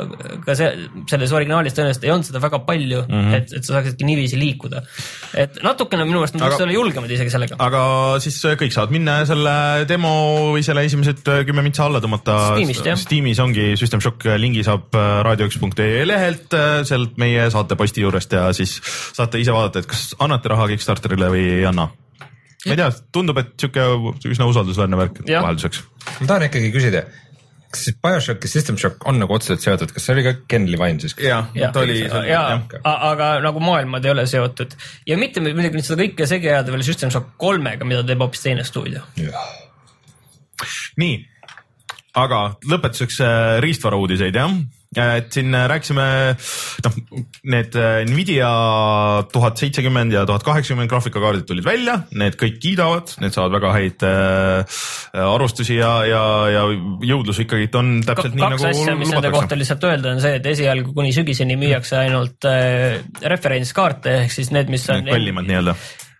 ka see, selles originaalis tõenäoliselt ei olnud seda väga palju, mm-hmm. et, et sa saaksidki niiviisi liikuda. Et natukene minu meelest nad võiks olla julgemad isegi sellega. Aga siis kõik saavad minna selle demo või selle esimesed kümme mintsa alla tõmmata. Steamist, jah. Steamis ongi System Shock, lingi saab raadio üks punkt ee lehelt, sealt meie saate posti juurest ja siis saate ise vaadata, et kas annate raha Kickstarterile või ei anna. Ma ei tea, tundub, et siuke üsna usaldusväärne värk vahelduseks. Ma tahan ikkagi küsida, kas siis BioShock ja System Shock on nagu otseselt seotud, kas see oli ka Ken Levine siis? Jah, ta oli. Ja, aga nagu maailmad ei ole seotud. Ja mitte midagi nüüd seda kõike segi ajada veel System Shock kolmega, mida teeb hoopis teine stuudio. Nii, aga lõpetuseks riistvara uudiseid, jah. Et siin rääkisime, noh, need Nvidia tuhat seitsekümmend ja tuhat kaheksakümmend graafikakaardid tulid välja, need kõik kiidavad, need saavad väga häid äh, arvustusi ja, ja, ja jõudlus ikkagi on täpselt K- nii nagu lubatakse. Kaks asja, mis nende kohta lihtsalt öelda on see, et esialgu kuni sügiseni müüakse ainult äh, referentskaarte, ehk siis need, mis on... Need kallimad nii-öelda.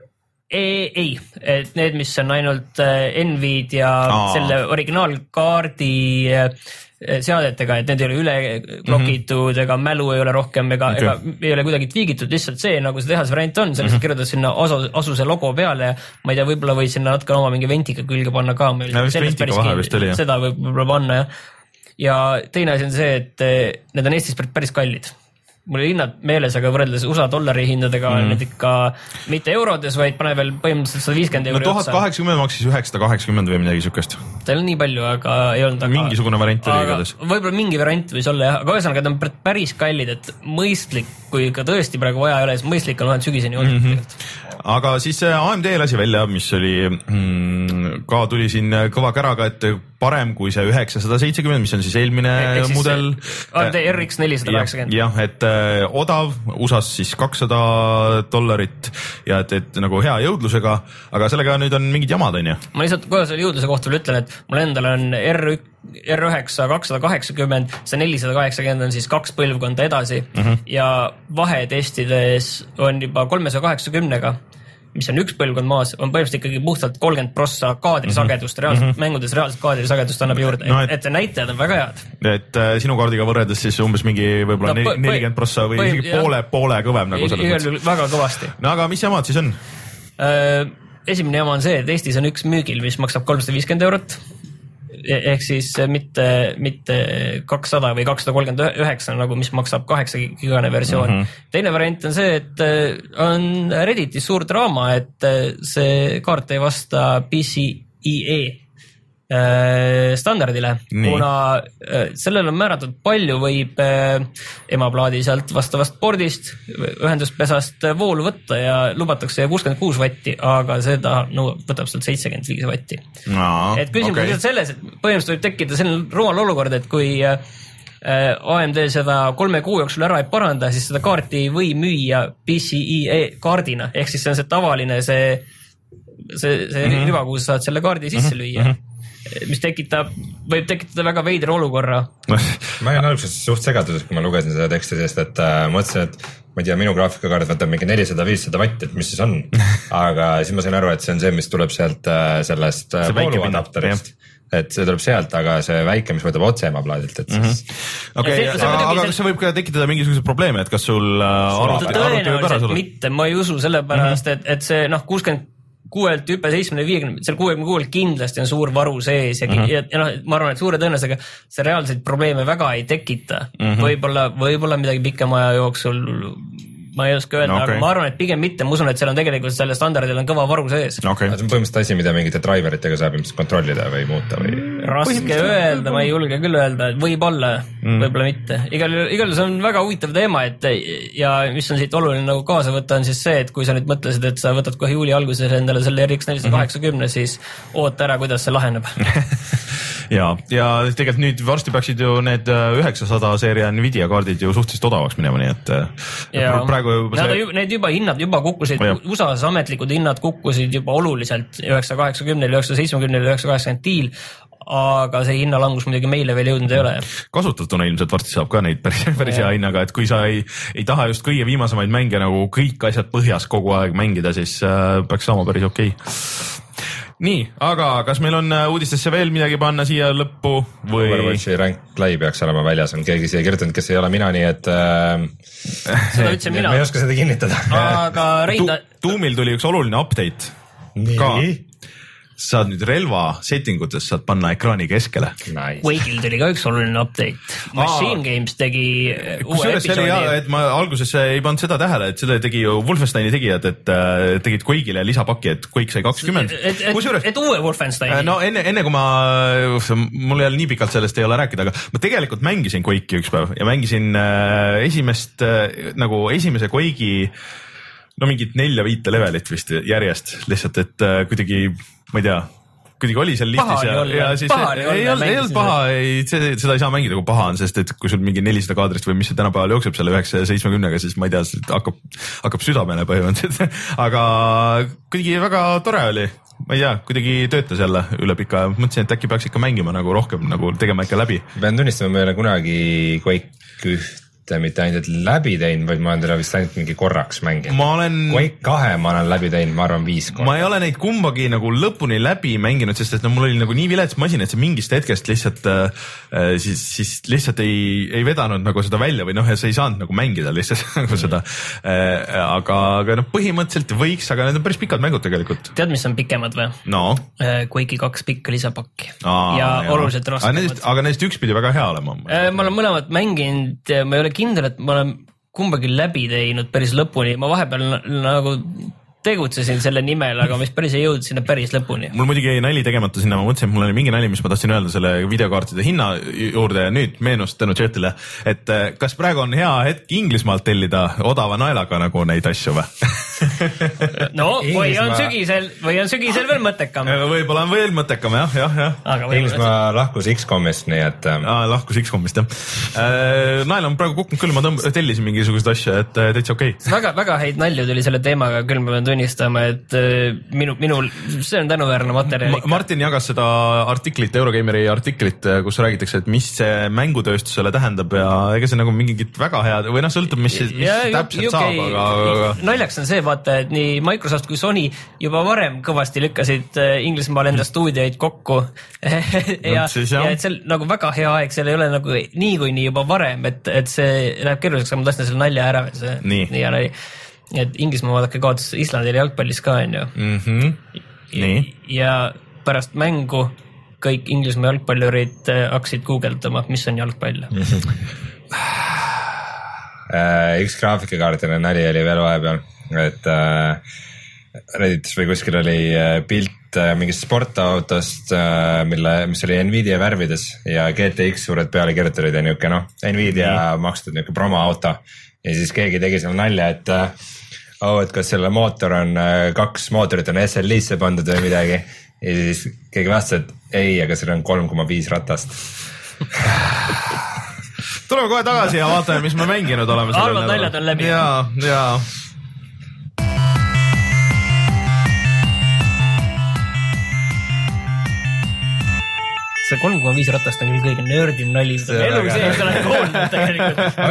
Ei, ei, et need, mis on ainult Nvidia Aa. selle originaalkaardi seadetega, et need ei ole üle klokitud mm -hmm. ega mälu ei ole rohkem ega, okay. ega ei ole kuidagi tviigitud, lihtsalt see, nagu see tehase variant on, sellest mm -hmm. kirjutad sinna Asus, Asuse logo peale ja ma ei tea, võib-olla võid sinna natuke oma mingi ventiga külge panna ka. Ja vist ventika vahe vist oli, jah. Seda võib-olla panna, jah. Ja teine asi on see, et need on Eestis päris kallid. Mul oli hinnad meeles, aga võrreldes U S A dollari hindadega mm. need ikka mitte eurodes, vaid pane veel põhimõtteliselt sada viiskümmend euri otsa. No tuhat kaheksakümmend maksis üheksasada kaheksakümmend või midagi sükest. Ta ei ole nii palju, aga ei olnud. Aga, mingisugune variant oli igades. Võib-olla mingi variant võis olla, jah. Aga ühesõnaga, ta on päris kallid, et mõistlik, kui ka tõesti praegu vaja ei ole, siis mõistlik on vähemalt sügiseni olnud mm. -hmm. Aga siis A M D lasi välja, mis oli mm, ka tuli siin kõva käraga, et parem kui see üheksasada seitsekümmend, mis on siis eelmine Eks mudel. A M D R X nelisada kaheksakümmend. Jah, et äh, odav, U S A-s siis kakssada dollarit ja et, et nagu hea jõudlusega, aga sellega nüüd on mingid jamad, on ju? Ma lihtsalt kohe selle jõudluse kohta veel ütlen, et mul endal on R üheksa kakssada kaheksakümmend, see nelisada kaheksakümmend on siis kaks põlvkonda edasi mm -hmm. ja vahetestides on juba kolmesaja kaheksakümnega, mis on üks põlvkond maas, on põhimõtteliselt ikkagi puhtalt kolmkümmend prossa kaadrisagedust, reaalselt mm -hmm. mängudes reaalselt kaadrisagedust annab juurde, no, et, et näitajad on väga head. Et äh, sinu kaardiga võrreldes siis umbes mingi võib-olla no, nelikümmend prossa või põim, isegi poole, poole kõvem nagu selles mõttes. Väga kõvasti. No aga mis jamad siis on? Äh, esimene jama on see, et Eestis on üks müügil, mis maksab kolmsada viiskümmend eurot. Ehk siis mitte, mitte kakssada või kakssada kolmkümmend üheksa, nagu mis maksab kaheksa gigane versioon. Mm -hmm. Teine variant on see, et on Redditis suur draama, et see kaart ei vasta P C I E standardile, Nii. kuna sellel on määratud palju võib emaplaadi sealt vastavast pordist, ühenduspesast voolu võtta ja lubatakse kuuskümmend kuus vatti, aga seda no, võtab sealt seitsekümmend viis vatti. No, et küsimus okay. on selles, et põhimõtteliselt võib tekkida selline rumal olukord, et kui A M D seda kolme kuu jooksul ära ei paranda, siis seda kaarti ei või müüa P C I E kaardina, ehk siis see on see tavaline see, see, see mm -hmm. riba, kus saad selle kaardi sisse lüüa. Mm -hmm. mis tekitab, võib tekitada väga veidra olukorra. ma olen alguses suht segaduses, kui ma lugesin seda teksti, sest et äh, mõtlesin, et ma ei tea, minu graafikakaart võtab mingi nelisada viissada vatti, et mis siis on. Aga siis ma sain aru, et see on see, mis tuleb sealt äh, sellest äh, vooluadapterist. Et see tuleb sealt, aga see väike, mis võtab otse emaplaadilt, et siis... Mm -hmm. Okei, okay, aga, aga kas see võib ka tekitada mingisuguseid probleeme, et kas sul arvuti võib ära sulle? Mitte, ma ei usu sellepärast, mm -hmm. et, et see noh, kuuskümmend kuuelt hüppe seitsmekümne viiekümne, seal kuuekümne kuuelt kindlasti on suur varu sees ja, mm -hmm. ja, ja noh, ma arvan, et suure tõenäosusega see reaalseid probleeme väga ei tekita. Mm -hmm. Võib-olla, võib-olla midagi pikema aja jooksul ma ei oska öelda no,, okay. aga ma arvan, et pigem mitte, ma usun, et seal on tegelikult selle standardil on kõva varu sees. Okay. See on põhimõtteliselt asi, mida mingite driveritega saab ilmselt kontrollida või muuta või? Raske öelda, ma ei julge küll öelda, et võib-olla mm., võib-olla mitte. Igal juhul see on väga huvitav teema, et ja mis on siit oluline nagu kaasa võtta, on siis see, et kui sa nüüd mõtlesid, et sa võtad kohe juuli alguses endale selle R X nelisada kaheksakümmend, mm-hmm. siis oota ära, kuidas see laheneb. ja, ja tegelikult nüüd varsti peaksid ju need üheksasada seeria Nvidia kaardid ju suhteliselt odavaks minema, nii et ja, praegu juba see... need juba hinnad juba kukkusid, U S A-s ametlikud hinnad kukkusid juba oluliselt üheksasada kaheksakümmend, üheksasada seitsmekümmend, üheksasada kaheksakümmend tiil, aga see hinnalangus muidugi meile veel jõudnud ei ole. Kasutatuna ilmselt varsti saab ka neid päris, päris hea hinnaga, et kui sa ei, ei taha just kõige viimasemaid mänge nagu kõik asjad põhjas kogu aeg mängida, siis äh, peaks saama päris okei okay. Nii, aga kas meil on uudistesse veel midagi panna siia lõppu või? Overwatchi rank play peaks olema väljas, on keegi siia kirjutanud, kes ei ole mina, nii et äh, seda ütlesin mina. Ma ei oska seda kinnitada. Aga Rein... Tuumil tuli üks oluline update. Nii? Ka. Saad nüüd relva settingutes saad panna ekraani keskele. Nice. Quake'il tuli ka üks oluline update. Machine Aa, Games tegi uue episoodi. Jah, et ma alguses ei pannud seda tähele, et seda tegi ju Wolfensteini tegijad, et äh, tegid Quake'ile lisapaki, et Quake sai kakskümmend. Et, et, Kusjuures, et uue Wolfensteini. No enne, enne kui ma, mul jälle nii pikalt sellest ei ole rääkida, aga ma tegelikult mängisin Quake'i üks päev ja mängisin äh, esimest, äh, nagu esimese Quake'i no mingit nelja-viite levelit vist järjest lihtsalt, et äh, kuidagi ma ei tea, kuidagi oli seal listis ja, ja siis paha ei, ei olnud, ei olnud paha, ei, see, seda ei saa mängida, kui paha on, sest et kui sul mingi nelisada kaadrist või mis see tänapäeval jookseb selle üheksasaja seitsmekümnega, siis ma ei tea, hakkab, hakkab südamele põhimõtteliselt, aga kuidagi väga tore oli. Ma ei tea, kuidagi töötas jälle üle pika, mõtlesin, et äkki peaks ikka mängima nagu rohkem, nagu tegema ikka läbi. Pean tunnistama, me ei ole kunagi Quake üht mitte ainult läbi teinud, vaid ma olen teda vist ainult mingi korraks mänginud. Ma olen... Quake kahe ma olen läbi teinud, ma arvan viis korda. Ma ei ole neid kumbagi nagu lõpuni läbi mänginud, sest et no mul oli nagu nii vilets masin, et see mingist hetkest lihtsalt äh, siis, siis lihtsalt ei, ei vedanud nagu seda välja või noh, ja sa ei saanud nagu mängida lihtsalt nagu seda äh, aga, aga noh, põhimõtteliselt võiks, aga need on päris pikad mängud tegelikult. Tead, mis on pikemad või? No. Quake'i kaks pikka lisapakki. Aa, ja jah. Oluliselt raskemad. Aga nendest, aga nendest üks pidi väga hea olema. Ma olen mõlemad mänginud, ma ei ole kindel, et ma olen kumbagi läbi teinud päris lõpuni, ma vahepeal nagu tegutsesin selle nimel, aga mis päris ei jõudnud sinna päris lõpuni. Mul muidugi jäi nali tegemata sinna, ma mõtlesin, et mul oli mingi nali, mis ma tahtsin öelda selle videokaartide hinna juurde ja nüüd meenus tänu chatile, et kas praegu on hea hetk Inglismaalt tellida odava naelaga nagu neid asju või? No, Inglismaa... või on sügisel, või on sügisel veel mõttekam. Võib-olla on veel mõttekam, jah, jah, jah. Inglismaa lahkus X-komist, nii et... Aa, lahkus X-komist, jah. Nael on praegu kukkunud küll, ma tõmb... tellisin mingisugust asju, et täitsa okei. Okay. Väga, väga häid nalju tuli selle teemaga, küll ma pean tunnistama, et minu, minul, see on tänuväärne materjal. Ma, Martin jagas seda artiklit, Eurogeimeri artiklit, kus räägitakse, et mis see mängutööstusele tähendab ja ega see nagu mingit väga head või noh, sõltub, mis, mis ja, täpselt ju, saab, aga, aga... Naljaks on see, vaata, et nii Microsoft kui Sony juba varem kõvasti lükkasid Inglismaal enda stuudioid kokku ja, siis, ja et seal nagu väga hea aeg, seal ei ole nagu nii kui nii juba varem, et, et see läheb keeruliseks, aga ma tahtsin selle nalja ära, see nii, nii ja nali. Et Inglismaa vaadake kaotas Islandil jalgpallis ka, on ju. Mm-hmm. Nii. Ja pärast mängu kõik Inglismaa jalgpallurid hakkasid guugeldama, mis on jalgpall. Mm-hmm. Üks graafikakaartine nali oli veel vahepeal, et äh, Redditis või kuskil oli pilt mingist sportautost, mille, mis oli Nvidia värvides ja G T X suured peale kirjutatud ja niuke noh, Nvidia mm. makstud niuke promoauto ja siis keegi tegi seal nalja, et oh, et kas selle mootor on, kaks mootorit on S L I-sse pandud või midagi ja siis keegi vastas, et ei, aga seal on kolm koma viis ratast. Tuleme kohe tagasi ja vaatame, mis me mänginud oleme. Halvad naljad on läbi. Jaa, jaa. see kolm koma viis ratast on küll kõige nördim nali, mida elu sees olen kuulnud tegelikult.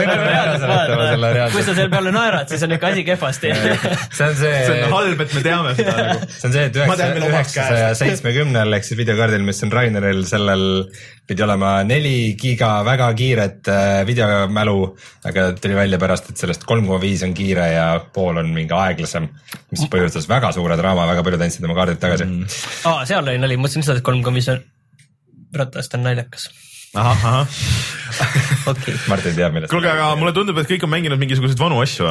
Kui sa selle peale naerad, siis on ikka asi kehvasti. See on see... See on halb, et me teame seda nagu. See on see, et üheksasaja seitsmekümnel ehk siis videokaardil, mis on Raineril, sellel pidi olema neli giga väga kiiret videomälu, aga tuli välja pärast, et sellest kolm koma viis on kiire ja pool on mingi aeglasem, mis põhjustas väga suure draama, väga palju tantsid oma kaardid tagasi. Mm. Aa, seal oli nali, mõtlesin lihtsalt, et kolm koma viis on ratast on naljakas. Aha, aha. Okay. Martin teab, millest. Kuulge, aga mulle tundub, et kõik on mänginud mingisuguseid vanu asju.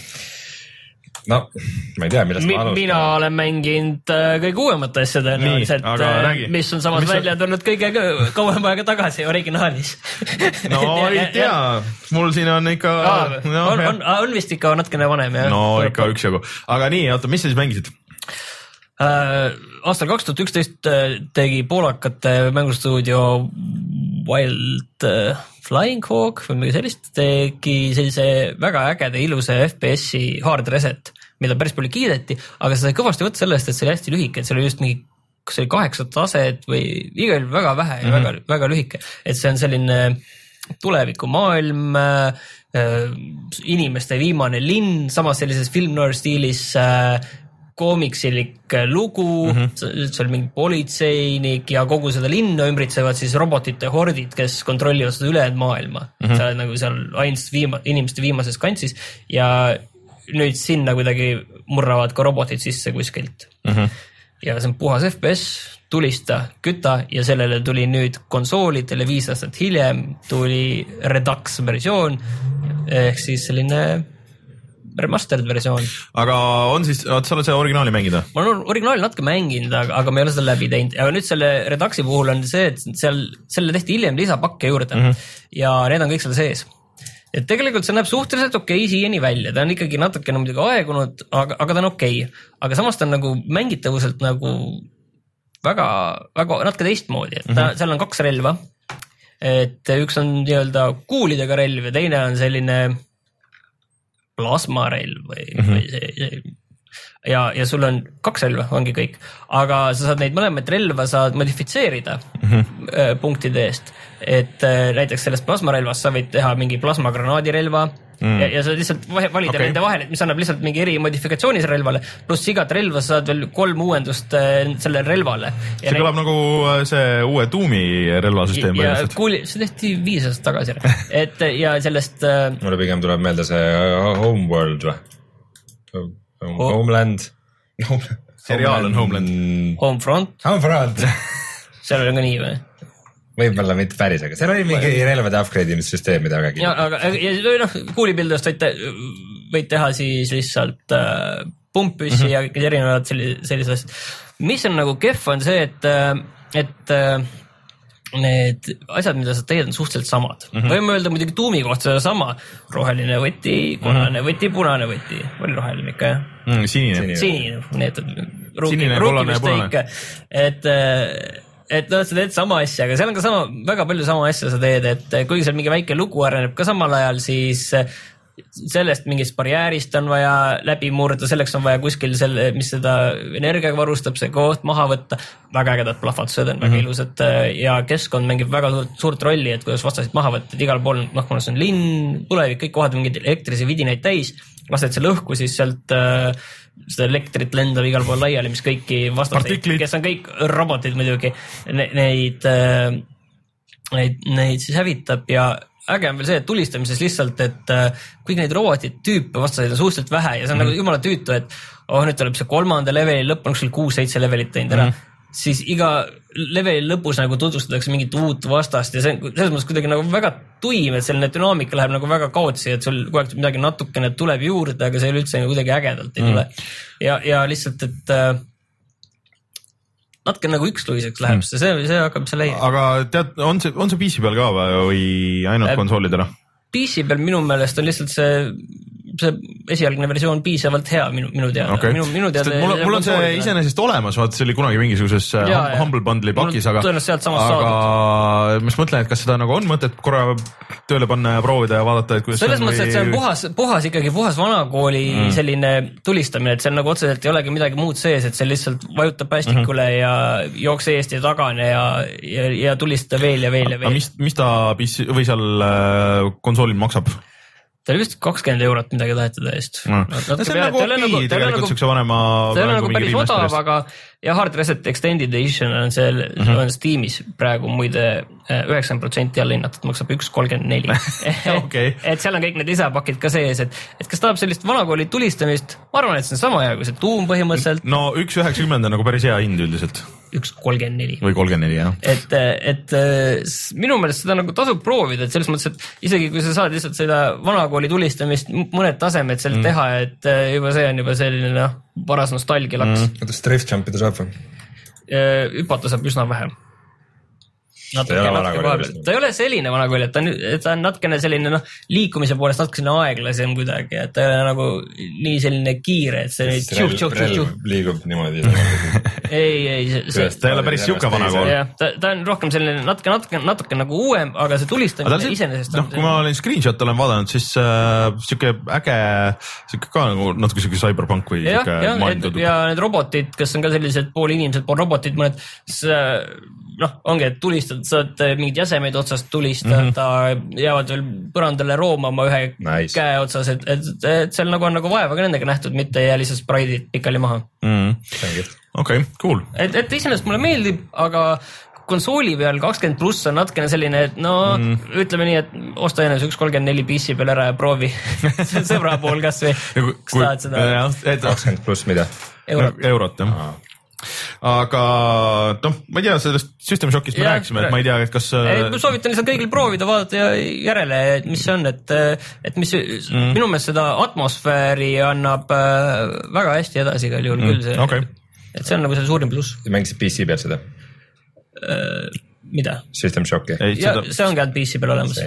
No, ma ei tea, millest Mi, ma alustan. Mina olen mänginud kõige uuemat asjad, mis on samas mis välja on... tulnud kõige kauem aega tagasi originaalis. No ei tea, mul siin on ikka... Aa, no, on, on, on vist ikka natkene vanem. Ja? No ikka üks jagu. Aga nii, oota, mis sa siis mängisid? Äh, aastal kaks tuhat üksteist tegi poolakate mängustuudio Wild äh, Flying Hawk või midagi sellist, tegi sellise väga ägede ilusa F P S-i hard reset, mida päris palju kiideti, aga see sai kõvasti võtta sellest, et see oli hästi lühike, et see oli just mingi, kas see oli kaheksa taset või igal väga vähe ja mm -hmm. väga, väga lühike, et see on selline tulevikumaailm, äh, inimeste viimane linn, samas sellises film noir stiilis äh, koomiksilik lugu, mm -hmm. see oli mingi politseinik ja kogu seda linna ümbritsevad siis robotite hordid, kes kontrollivad seda ülejäänud maailma. Mm -hmm. Sa oled nagu seal ainult viima, inimeste viimases kantsis ja nüüd sinna kuidagi murravad ka robotid sisse kuskilt. Mm -hmm. Ja see on puhas F P S, tulista, küta ja sellele tuli nüüd konsoolidele viis aastat hiljem, tuli Redux versioon ehk siis selline remastered versioon. Aga on siis, sa oled see originaali mängida? Ma olen originaali natuke mänginud, aga, aga ma ei ole seda läbi teinud. Aga nüüd selle Reduxi puhul on see, et seal, selle tehti hiljem lisapakke juurde mm -hmm. ja need on kõik seal sees. Et tegelikult see näeb suhteliselt okei okay, siiani välja. Ta on ikkagi natukene muidugi aegunud, aga, aga ta on okei okay.. Aga samas ta on nagu mängitavuselt nagu väga, väga natuke teistmoodi, et ta, mm-hmm. seal on kaks relva. Et üks on nii-öelda kuulidega relv ja teine on selline plasmarelv või, mm-hmm. või see, see ja, ja sul on kaks relva, ongi kõik, aga sa saad neid mõlemat relva saad modifitseerida mm-hmm. punktide eest, et näiteks sellest plasmarelvast sa võid teha mingi plasmagranaadi-relva mm. ja, ja sa lihtsalt valida okay. nende vahel, et mis annab lihtsalt mingi eri modifikatsioonis relvale, pluss igat relva saad veel kolm uuendust sellele relvale. See kõlab neid... nagu see uue Doomi relvasüsteem. Ja, ja kuuli, see tehti viis aastat tagasi. et ja sellest... Mulle pigem tuleb meelde see Homeworld või? Oh. Homeland. Seriaal on Homeland. Homefront. Homefront. seal oli ka nii või? Võib-olla mitte päris, aga seal oli mingi relvade upgrade imissüsteem, mida väga ja, aga ja, noh, kuulipildust võid, te, võid teha siis lihtsalt äh, pumppüssi mm-hmm. ja erinevad sellised asjad. Mis on nagu kehv on see, et, et äh, need asjad, mida sa teed, on suhteliselt samad. Mm-hmm. Võime öelda muidugi tuumi kohta seda sama. Roheline võti, punane mm-hmm. võti, punane võti. Oli roheline ikka, jah? Mm, sinine. Sinine. Need sinine, kollane ja punane. Et, et no, sa teed sama asja, aga seal on ka sama, väga palju sama asja sa teed, et kuigi seal mingi väike lugu areneb ka samal ajal, siis sellest mingist barjäärist on vaja läbi murda, selleks on vaja kuskil selle, mis seda energiaga varustab, see koht maha võtta, väga ägedad plahvatused on, väga mm-hmm. ilusad ja keskkond mängib väga suurt, suurt rolli, et kuidas vastasid maha võtta, et igal pool, noh, kuna see on linn, tulevik, kõik kohad mingid elektrise vidinaid täis, lased selle õhku, siis sealt äh, seda elektrit lendab igal pool laiali, mis kõiki vastaseid, kes on kõik robotid muidugi, ne, neid, äh, neid, neid siis hävitab ja äge on veel see, et tulistamises lihtsalt, et kõik neid robotid tüüpe vastaseid on suhteliselt vähe ja see on mm-hmm. nagu jumala tüütu, et oh, nüüd tuleb see kolmanda leveli lõpp, on üksil kuus-seitse levelit teinud ära, mm-hmm. siis iga leveli lõpus nagu tutvustatakse mingit uut vastast ja see on selles mõttes kuidagi nagu väga tuim, et selline dünaamika läheb nagu väga kaotsi, et sul kogu aeg midagi natukene tuleb juurde, aga see üldse nagu kuidagi ägedalt ei tule. Mm-hmm. Ja, ja lihtsalt, et natuke nagu üksluiseks läheb, see, see hakkab see leiab. Aga tead, on see, on see P C peal ka või ainult äh, konsoolidena? P C peal minu meelest on lihtsalt see, see esialgne versioon piisavalt hea minu, minu teada. Okay. Minu, minu teada mul, mul on see iseenesest olemas, vaat see oli kunagi mingisuguses ja, Humble Bundle'i pakis, aga, aga mis mõtlen, et kas seda nagu on mõtet korra tööle panna ja proovida ja vaadata, et kuidas selles mõttes, või... et see on puhas, puhas ikkagi puhas vanakooli mm. selline tulistamine, et seal nagu otseselt ei olegi midagi muud sees, et see lihtsalt vajutab päästikule mm-hmm. ja jookse eest ja tagane ja, ja, ja tulistada veel ja veel ja veel. Mis, mis ta või seal konsoolil maksab? Ta oli vist kakskümmend eurot midagi tahetada eest. No. see on peale, nagu okei okay, tegelikult sükse vanema. See on nagu päris odav, aga ja Hard Reset Extended Edition on seal mm-hmm. on Steamis praegu muide üheksakümmend protsenti alla hinnatud, maksab üks kolmkümmend neli. okay. Et seal on kõik need lisapakid ka sees, et, et kas tahab sellist vanakooli tulistamist, ma arvan, et see on sama hea kui see tuum põhimõtteliselt. No üks üheksakümmend on nagu päris hea hind üldiselt. üks kolmkümmend neli. Või kolmkümmend neli, jah. Et, et minu meelest seda nagu tasub proovida, et selles mõttes, et isegi kui sa saad lihtsalt seda vanakooli tulistamist mõned tasemed seal mm. teha, et juba see on juba selline no, paras nostalgia laks. Mm. Kuidas drift jumpida saab või? Hüpata saab üsna vähe. Natuke, natuke vahepeal. Ta ei ole selline vanakooli, et ta on, ta on natukene selline noh, liikumise poolest natuke selline aeglasem kuidagi, et ta ei ole nagu nii selline kiire, et see nüüd tšuh, tšuh, tšuh, tšuh. Liigub niimoodi. ei, ei, see, see, ta ei ole päris siuke vanakool. Ta, ta on rohkem selline natuke, natuke, natuke nagu uuem, aga see tulistamine iseenesest. No, kui ma olen screenshot olen vaadanud, siis äh, siuke äge, siuke ka nagu natuke siuke cyberpunk või ja, siuke ja, maailmtudud. Ja need robotid, kes on ka sellised pool inimesed, pool robotid, mõned, noh, ongi, et tulistad, saad mingid jäsemeid otsast tulistada mm-hmm. jäävad veel põrandale roomama ühe nice. Käe otsas, et, et, et seal nagu on nagu vaeva ka nendega nähtud, mitte jää lihtsalt spraidid pikali maha. Mm-hmm. Okei, okay, cool. Et, et iseenesest mulle meeldib, aga konsooli peal kakskümmend pluss on natkene selline, et no mm. ütleme nii, et osta ennast üks kolmkümmend neli P C peal ära ja proovi sõbra pool kas või, kas tahad seda? kakskümmend pluss mida? Eurot. Eurot, jah. Aga noh, ma ei tea, sellest System Shockist me ja, rääkisime, et ma ei tea, et kas ei, ma soovitan lihtsalt kõigil proovida, vaadata ja järele, et mis see on, et, et mis mm. minu meelest seda atmosfääri annab väga hästi edasi igal juhul mm. küll see, okay. et see on nagu see suurim pluss. Ja mängisid P C peal seda? Mida? System Shocki. Ja seda... see on ka P C peal olemas.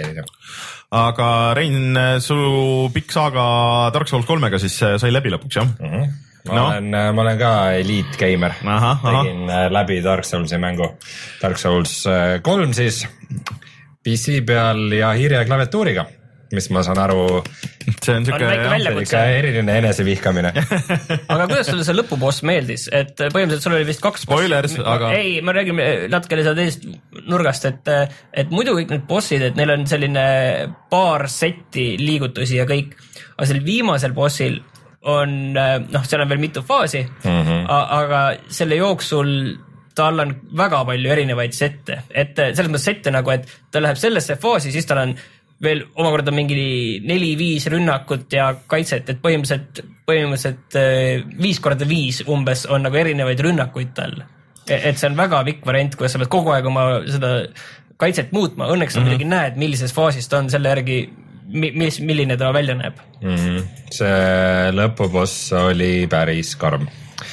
Aga Rein, su pikk saaga Dark Souls kolmega siis sai läbi lõpuks, jah? Mm-hmm. ma no. olen, ma olen ka elite gamer. Tegin läbi Dark Soulsi mängu. Dark Souls kolm siis P C peal ja hiire ja klaviatuuriga, mis ma saan aru, see on siuke ikka eriline enesevihkamine. Aga kuidas sulle see lõpuboss meeldis, et põhimõtteliselt sul oli vist kaks spoilers, boss... aga ei, ma räägin natuke seda teisest nurgast, et, et muidu kõik need bossid, et neil on selline paar setti liigutusi ja kõik, aga sellel viimasel bossil on, noh, seal on veel mitu faasi, mm-hmm. aga selle jooksul tal on väga palju erinevaid sette, et selles mõttes sette nagu, et ta läheb sellesse faasi, siis tal on veel omakorda mingi neli-viis rünnakut ja kaitset, et põhimõtteliselt, põhimõtteliselt viis korda viis umbes on nagu erinevaid rünnakuid tal. Et see on väga pikk variant, kuidas sa pead kogu aeg oma seda kaitset muutma, õnneks sa mm-hmm. midagi näed, millises faasis ta on selle järgi, mis, milline ta välja näeb. Mm-hmm. See lõpuboss oli päris karm.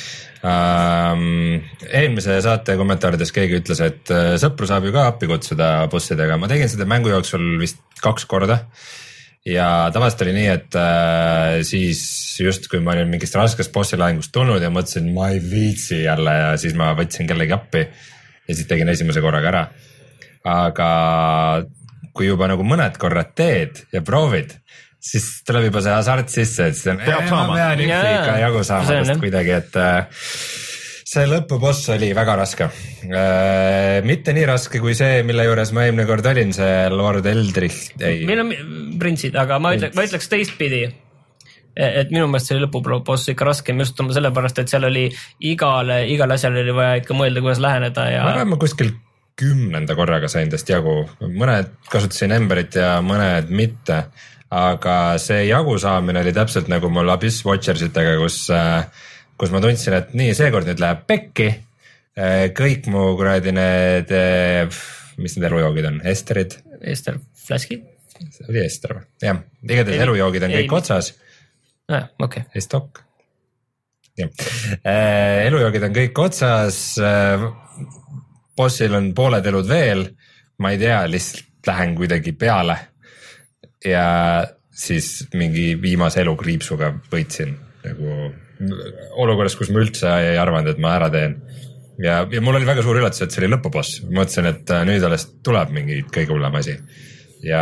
Um, eelmise saate kommentaarides keegi ütles, et sõpru saab ju ka appi kutsuda bossidega. Ma tegin seda mängu jooksul vist kaks korda ja tavaliselt oli nii, et äh, siis just kui ma olin mingist raskest bossi lahingust tulnud ja mõtlesin, ma ei viitsi jälle ja siis ma võtsin kellegi appi ja siis tegin esimese korraga ära. Aga kui juba nagu mõned korrad teed ja proovid, siis tuleb juba see hasart sisse, et siis on, ma pean üksi ikka jagu saama tast kuidagi, et äh, see lõpuboss oli väga raske. Äh, mitte nii raske kui see, mille juures ma eelmine kord olin, see Lord Eldrich. Ei. Meil on printsid, aga ma, ütle, ma ütleks teistpidi, et minu meelest see lõpuboss ikka raskem just oma sellepärast, et seal oli igale, igale asjale oli vaja ikka mõelda, kuidas läheneda. Ja... ma arvan, ma kuskil kümnenda korraga sain tast jagu. Mõned kasutasin Emberit ja mõned mitte. Aga see jagu saamine oli täpselt nagu mul Abyss Watchersitega, kus, kus ma tundsin, et nii, seekord nüüd läheb pekki. Kõik mu kuradi need, mis need elujoogid on? Esterid? Ester Flaskid? See oli Ester või? Jah, igatahes elujoogid on kõik ei, otsas. Ah, okei. Okay. Estok. Jah. Elujoogid on kõik otsas. Bossil on pooled elud veel. Ma ei tea, lihtsalt lähen kuidagi peale. Ja siis mingi viimase elu kriipsuga võitsin nagu olukorras, kus ma üldse ei arvanud, et ma ära teen. Ja, ja mul oli väga suur üllatus, et see oli lõpuboss. Ma mõtlesin, et nüüd alles tuleb mingi kõige hullem asi. Ja,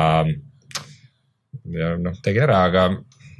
ja noh, tegin ära, aga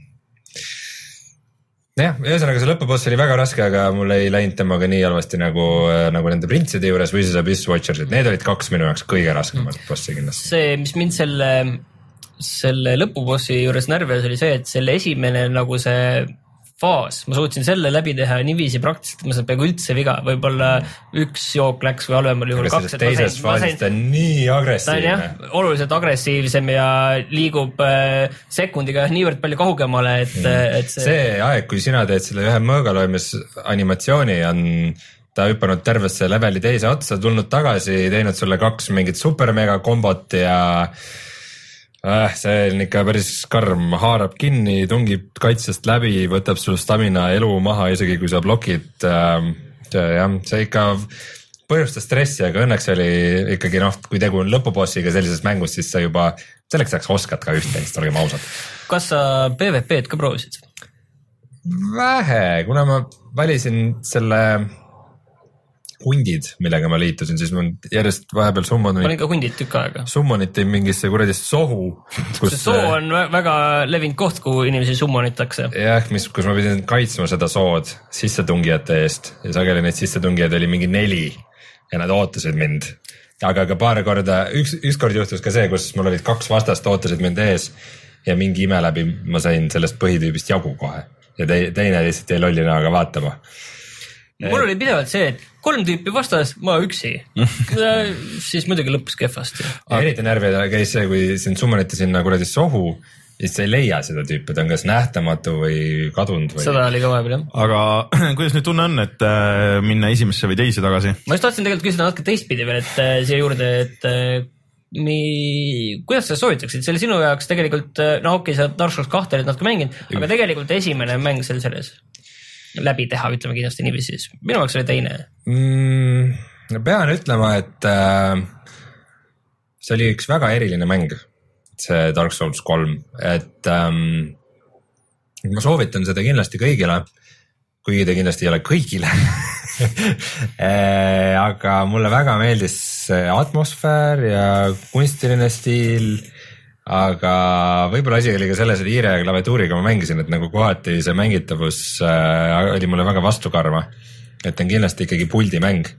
jah, ühesõnaga see lõpuboss oli väga raske, aga mul ei läinud temaga nii halvasti nagu, nagu nende printside juures või siis Abyss Watchersid. Need olid kaks minu jaoks kõige raskemad bossi kindlasti. See, mis mind selle selle lõpubossi juures närvis oli see, et selle esimene nagu see faas, ma suutsin selle läbi teha niiviisi praktiliselt, et ma saan peaaegu üldse viga, võib-olla üks jook läks või halvemal juhul kaks. Teises faasis ta on nii agressiivne. Ta on jah, oluliselt agressiivsem ja liigub äh, sekundiga niivõrd palju kaugemale, et, mm. et see... see aeg, kui sina teed selle ühe mõõgaloimes animatsiooni, on ta hüppanud tervesse leveli teise otsa, tulnud tagasi, teinud sulle kaks mingit super-mega kombot ja Äh, see on ikka päris karm, haarab kinni, tungib kaitsest läbi, võtab sul stamina elu maha, isegi kui sa blokid. Äh, jah, see ikka põhjustas stressi, aga õnneks oli ikkagi noh, kui tegu on lõpubossiga sellises mängus, siis sa juba selleks ajaks oskad ka üht-teist, olgem ausad. Kas sa PvP'd ka proovisid? Vähe, kuna ma valisin selle hundid, millega ma liitusin, siis ma järjest vahepeal summonit... ma olin ka hundid tükk aega. Summoniti mingisse kuradi sohu. Kus... see soo on väga levinud koht, kuhu inimesi summonitakse. Jah, mis, kus ma pidin kaitsma seda sood sissetungijate eest ja sageli neid sissetungijaid oli mingi neli ja nad ootasid mind. Aga ka paar korda, üks, üks kord juhtus ka see, kus mul olid kaks vastast ootasid mind ees ja mingi ime läbi ma sain sellest põhitüübist jagu kohe ja te, teine lihtsalt jäi lolli näoga vaatama. Mul oli pidevalt see, et kolm tüüpi vastas, ma üksi. Siis muidugi lõppes kehvasti. Eriti närvida käis see, kui sind summoniti sinna kuradi sohu, siis sa ei leia seda tüüpi, ta on kas nähtamatu või kadunud. Või... seda oli ka vahepeal, jah. Aga kuidas nüüd tunne on, et minna esimesse või teise tagasi? Ma just tahtsin tegelikult küsida natuke teistpidi veel, et siia juurde, et mi... kuidas sa soovitaksid? See oli sinu jaoks tegelikult, no okei, sa Dark Souls kahte olid natuke mänginud, aga tegelikult esimene mäng seal selles läbi teha, ütleme kindlasti niiviisi siis. Minu jaoks oli teine. Mm, pean ütlema, et äh, see oli üks väga eriline mäng, see Dark Souls kolm, et ähm, ma soovitan seda kindlasti kõigile. kuigi ta kindlasti ei ole kõigile aga mulle väga meeldis atmosfäär ja kunstiline stiil, aga võib-olla asi oli ka selles, et hiire ja klaviatuuriga ma mängisin, et nagu kohati see mängitavus oli mulle väga vastukarva, et on kindlasti ikkagi puldimäng.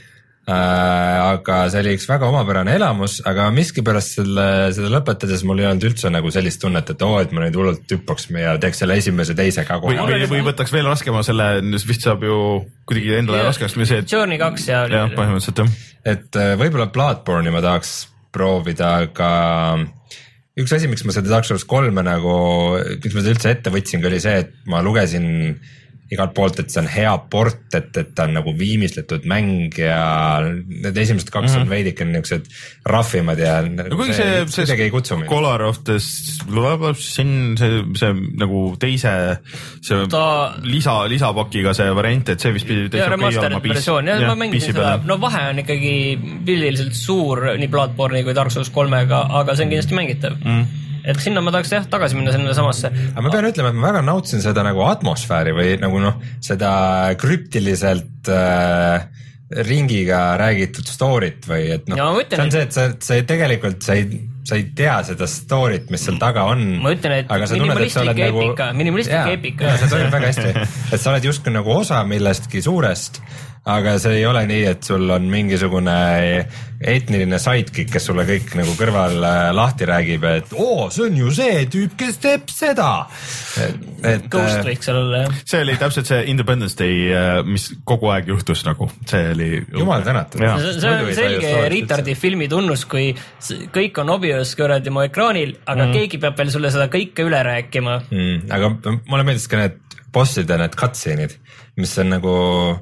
Äh, aga see oli üks väga omapärane elamus, aga miskipärast selle, seda lõpetades mul ei olnud üldse nagu sellist tunnet, et oo, et ma nüüd hullult hüppaks ja teeks selle esimese teise ka kohe. Või, või, või võtaks veel raskema selle, vist saab ju kuidagi endale ja, raskeks. Et... Journey kaks ja... jah, põhimõtteliselt jah. Et võib-olla Bloodborne'i ma tahaks proovida, aga üks asi, miks ma seda Dark Souls kolme nagu, miks ma seda üldse ette võtsin, oli see, et ma lugesin igalt poolt, et see on hea port, et, et ta on nagu viimistletud mäng ja need esimesed kaks mm -hmm. on veidike niisugused rahvimad ja no, see, see, see ei kutsu mind. Color of the siin see, see nagu teise see ta... lisa, lisapakiga see variant, et see vist pidi ja remastered versioon ja, ja ma mängisin seda, no vahe on ikkagi pildiliselt suur nii Bloodborne'i kui Dark Souls kolmega, aga see on kindlasti mängitav mm. et sinna ma tahaks jah tagasi minna sinna samasse. aga ma pean ütlema, et ma väga nautisin seda nagu atmosfääri või nagu noh, seda krüptiliselt äh, ringiga räägitud story't või et noh, see on see, et sa, sa tegelikult sa ei, sa ei tea seda story't, mis seal taga on. ma ütlen, et minimalistlik eepika, minimalistlik eepika. see toimib väga hästi, et sa oled justkui nagu osa millestki suurest, aga see ei ole nii, et sul on mingisugune etniline sidekick, kes sulle kõik nagu kõrval lahti räägib, et oo, see on ju see tüüp, kes teeb seda. Et, Ghost võiks seal olla, jah. See oli täpselt see Independence Day, mis kogu aeg juhtus nagu, see oli... Jumal tänatud. See on selge retardi filmi tunnus, kui kõik on obvious kõradi mu ekraanil, aga mm. keegi peab veel sulle seda kõike üle rääkima. Mm, aga mulle meeldis ka need bosside, need cutscene'id, mis on nagu...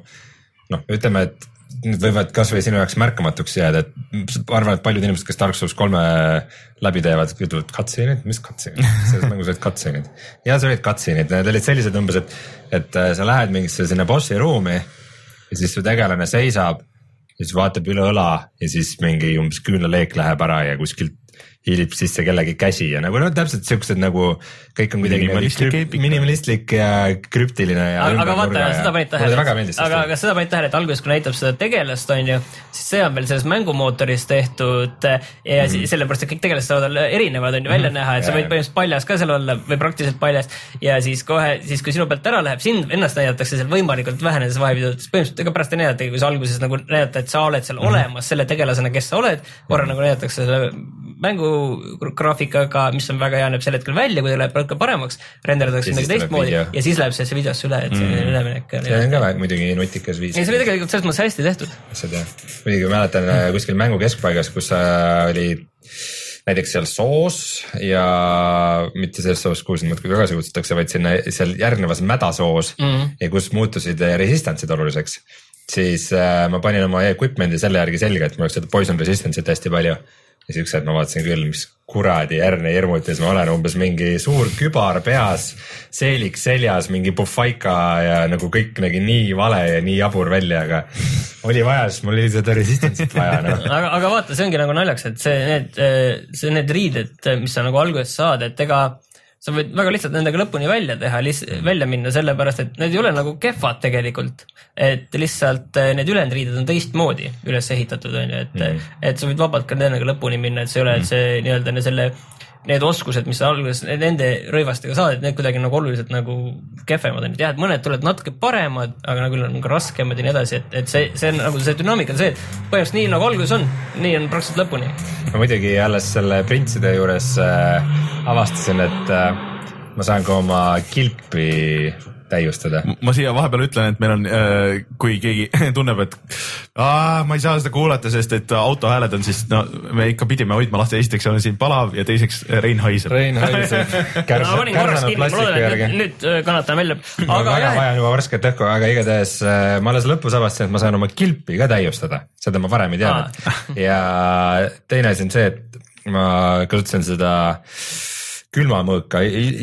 noh, ütleme, et need võivad kasvõi sinu jaoks märkamatuks jääda, et arvan, et paljud inimesed, kes Dark Souls kolme läbi teevad, ütlevad cutscene'id, mis cutscene'id? Selles mängus olid cutscene'id. ja see olid cutscene'id, need olid sellised umbes, et, et sa lähed mingisse sinna bossi ruumi ja siis su tegelane seisab ja siis vaatab üle õla ja siis mingi umbes küünlaleek läheb ära ja kuskilt hiilib sisse kellegi käsi ja nagu no täpselt siuksed nagu kõik on kuidagi minimalistlik, minimalistlik ja krüptiline ja aga, aga vaata, seda panid tähele, aga, aga seda panid tähele, et alguses kui näitab seda tegelast on ju, siis see on veel selles mängumootoris tehtud ja mm -hmm. sellepärast, et kõik tegelased saavad olla erinevad on ju välja mm -hmm. näha, et sa võid põhimõtteliselt paljas ka seal olla või praktiliselt paljas ja siis kohe, siis kui sinu pealt ära läheb, sind ennast näidatakse seal võimalikult vähe nendes vahepidevates, põhimõtteliselt ega pärast ei näidata, kui sa alguses nagu näidata, et sa oled seal mm -hmm. olemas selle tegelasena, kes sa oled, korra nagu näidatakse selle mängu graafikaga, mis on väga hea, näeb sel hetkel välja, kui ta läheb ka paremaks, renderdatakse midagi teistmoodi ja siis läheb see videosse üle, et see mm. üleminek. See on ka väga muidugi nutikas viis. Ei, see oli tegelikult selles mõttes hästi tehtud. Seda, muidugi mäletan mm. kuskil mängu keskpaigas, kus oli näiteks seal soos ja mitte selles soos, kuhu sinna tagasi kutsutakse, vaid sinna seal järgnevas mädasoos mm. ja kus muutusid resistance'id oluliseks, siis äh, ma panin oma equipment'i selle järgi selga, et mul oleks seda poison resistance'it hästi palju. Ja siis üks hetk ma vaatasin küll, mis kuradi järne hirmutis ma olen, umbes mingi suur kübar peas, seelik seljas, mingi pufaika ja nagu kõik nägi nii vale ja nii jabur välja, aga oli vaja, sest mul oli seda resistance'it vaja no. aga, aga vaata, see ongi nagu naljaks, et see need, see need riided, mis sa nagu alguses saad, et ega sa võid väga lihtsalt nendega lõpuni välja teha, välja minna, sellepärast, et need ei ole nagu kehvad tegelikult, et lihtsalt need ülejäänud riided on teistmoodi üles ehitatud, on ju, et, mm. et sa võid vabalt ka nendega lõpuni minna, et see ei ole, et see nii-öelda selle, need oskused, mis sa alguses nende rõivastega saad, et need kuidagi nagu oluliselt nagu kehvemad on, et jah, et mõned tulevad natuke paremad, aga nagu on ka raskemad ja nii edasi, et, et see, see on nagu see dünaamika on see, et põhimõtteliselt nii nagu alguses on, nii on praktiliselt lõpuni. Ma muidugi alles selle printside juures äh, avastasin, et äh, ma saan ka oma kilpi täiustada. Ma siia vahepeal ütlen, et meil on, kui keegi tunneb, et aa, ma ei saa seda kuulata, sest et autohääled on siis, no me ikka pidime hoidma lahti, esiteks on siin palav ja teiseks Rein haiseb. Rein haiseb. Kärnanud plastiku järgi. Nüüd kannatan välja. Aga väga vaja on juba värsket õhku, aga igatahes ma alles lõpus avastasin, et ma saan oma kilpi ka täiustada. Seda ma varem ei teadnud. Ja teine asi on see, et ma kasutasin seda külmamõõka,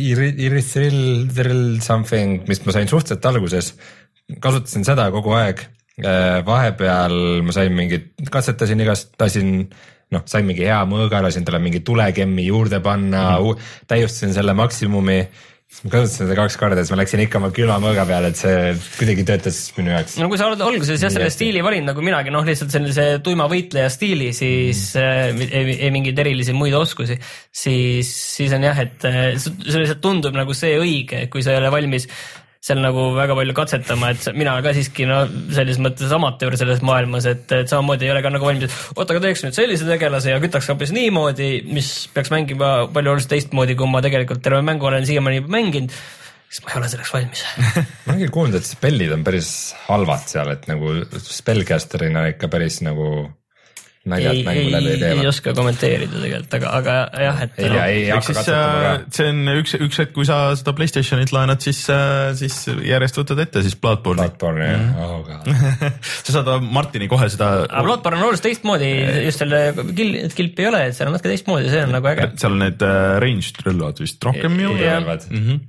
Irisrill something, mis ma sain suhteliselt alguses, kasutasin seda kogu aeg, vahepeal ma sain mingit, katsetasin igast, tasin, noh, sain mingi hea mõõga, lasin talle mingi tulekemmi juurde panna mm, -hmm. täiustasin selle maksimumi ma kasutasin seda kaks korda, siis ma läksin ikka oma külma mõõga peale, et see kuidagi töötas minu jaoks. no kui sa oled alguses jah selle stiili valinud nagu minagi, noh lihtsalt sellise tuima võitleja stiili, siis mm. äh, ei, ei mingeid erilisi muid oskusi, siis, siis on jah, et see lihtsalt tundub nagu see õige, kui sa ei ole valmis seal nagu väga palju katsetama, et mina ka siiski no selles mõttes amatöör selles maailmas, et, et samamoodi ei ole ka nagu valmis, oota, aga teeks nüüd sellise tegelase ja kütaks hoopis niimoodi, mis peaks mängima palju oluliselt teistmoodi, kui ma tegelikult terve mängu olen siiamaani juba mänginud, siis ma ei ole selleks valmis. ma olen kuulnud, et spellid on päris halvad seal, et nagu spellcasterina ikka päris nagu naljad ei, mängu läbi ei, ei oska kommenteerida tegelikult, aga, aga jah, et ei, no, ei, ei siis, see on üks, üks hetk, kui sa seda PlayStationit laenad, siis, siis järjest võtad ette siis Bloodborne'i. Bloodborne'i, jah, mm. oh god. sa saad Martini kohe seda. aga Bloodborne on oluliselt teistmoodi, just selle kil, kilpi ei ole, et seal on natuke teistmoodi, see on nagu äge. seal on need ranged relvad vist rohkem ju. Mm-hmm.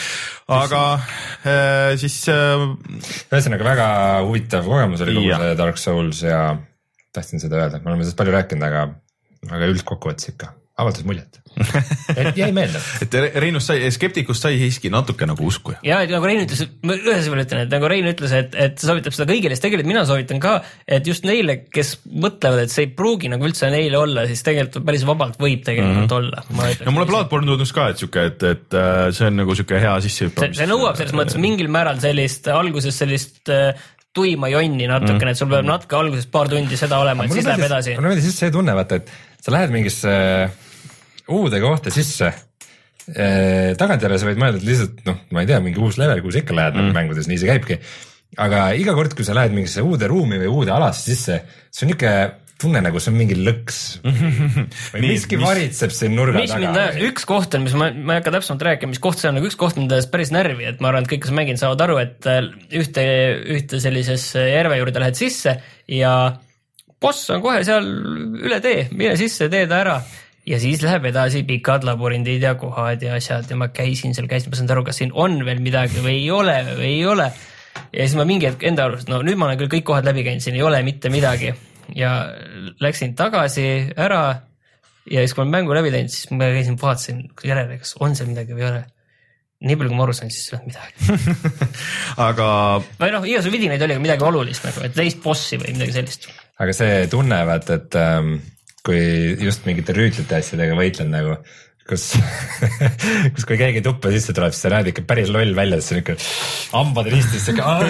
aga äh, siis äh, ühesõnaga väga huvitav kogemus oli kogu see Dark Souls ja tahtsin seda öelda, me oleme sellest palju rääkinud, aga, aga üldkokkuvõttes ikka avaldas muljet. et jäi meelde. et Reinust sai, skeptikust sai siiski natuke nagu usku. ja, et nagu Rein ütles, ma ühes veel ütlen, et nagu Rein ütles, et, et soovitab seda kõigile, siis tegelikult mina soovitan ka, et just neile, kes mõtlevad, et see ei pruugi nagu üldse neile olla, siis tegelikult päris vabalt võib tegelikult mm-hmm. olla. no mulle Bloodborne tundus ka, et siuke, et, et see on nagu siuke hea sissehüppamist. see, see nõuab selles mõttes mingil määral sellist alguses sellist tuima jonni natukene, et sul peab natuke alguses paar tundi seda olema, et siis läheb edasi. Mul on siis see tunne, vaata, et sa lähed mingisse uude kohta sisse, tagantjärele sa võid mõelda, et lihtsalt, noh, ma ei tea, mingi uus level, kus ikka lähed mm. mängudes, nii see käibki. Aga iga kord, kui sa lähed mingisse uude ruumi või uude alasse sisse, see on ikka tunne nagu see on mingi lõks. või miski mis, varitseb siin nurga mis taga. Mind, üks koht on, mis ma, ma ei hakka täpsemalt rääkima, mis koht see on, nagu üks koht on tähes päris närvi, et ma arvan, et kõik, kes mängin, saavad aru, et ühte, ühte sellisesse järve juurde lähed sisse ja boss on kohe seal üle tee, mine sisse, tee ta ära. Ja siis läheb edasi pikad laborindid ja kohad ja asjad ja ma käisin seal, käisin, ma saan aru, kas siin on veel midagi või ei ole või ei ole. Ja siis ma mingi hetk enda arust, no nüüd ma olen küll kõik kohad läbi käinud, siin ei ole mitte midagi. Ja läksin tagasi ära ja siis kui ma mängu läbi teinud, siis ma käisin vaatasin järele, kas on seal midagi või ei ole. Nii palju kui ma aru sain, siis ei ole midagi. aga või noh, igasugune vidinaid oli midagi olulist nagu, et teist bossi või midagi sellist. Aga see tunnevad, et ähm, kui just mingite rüütlite asjadega võitlen nagu, kus, kus kui keegi tuppa sisse tuleb, siis sa näed ikka päris loll välja, siis on ikka hambad ristis,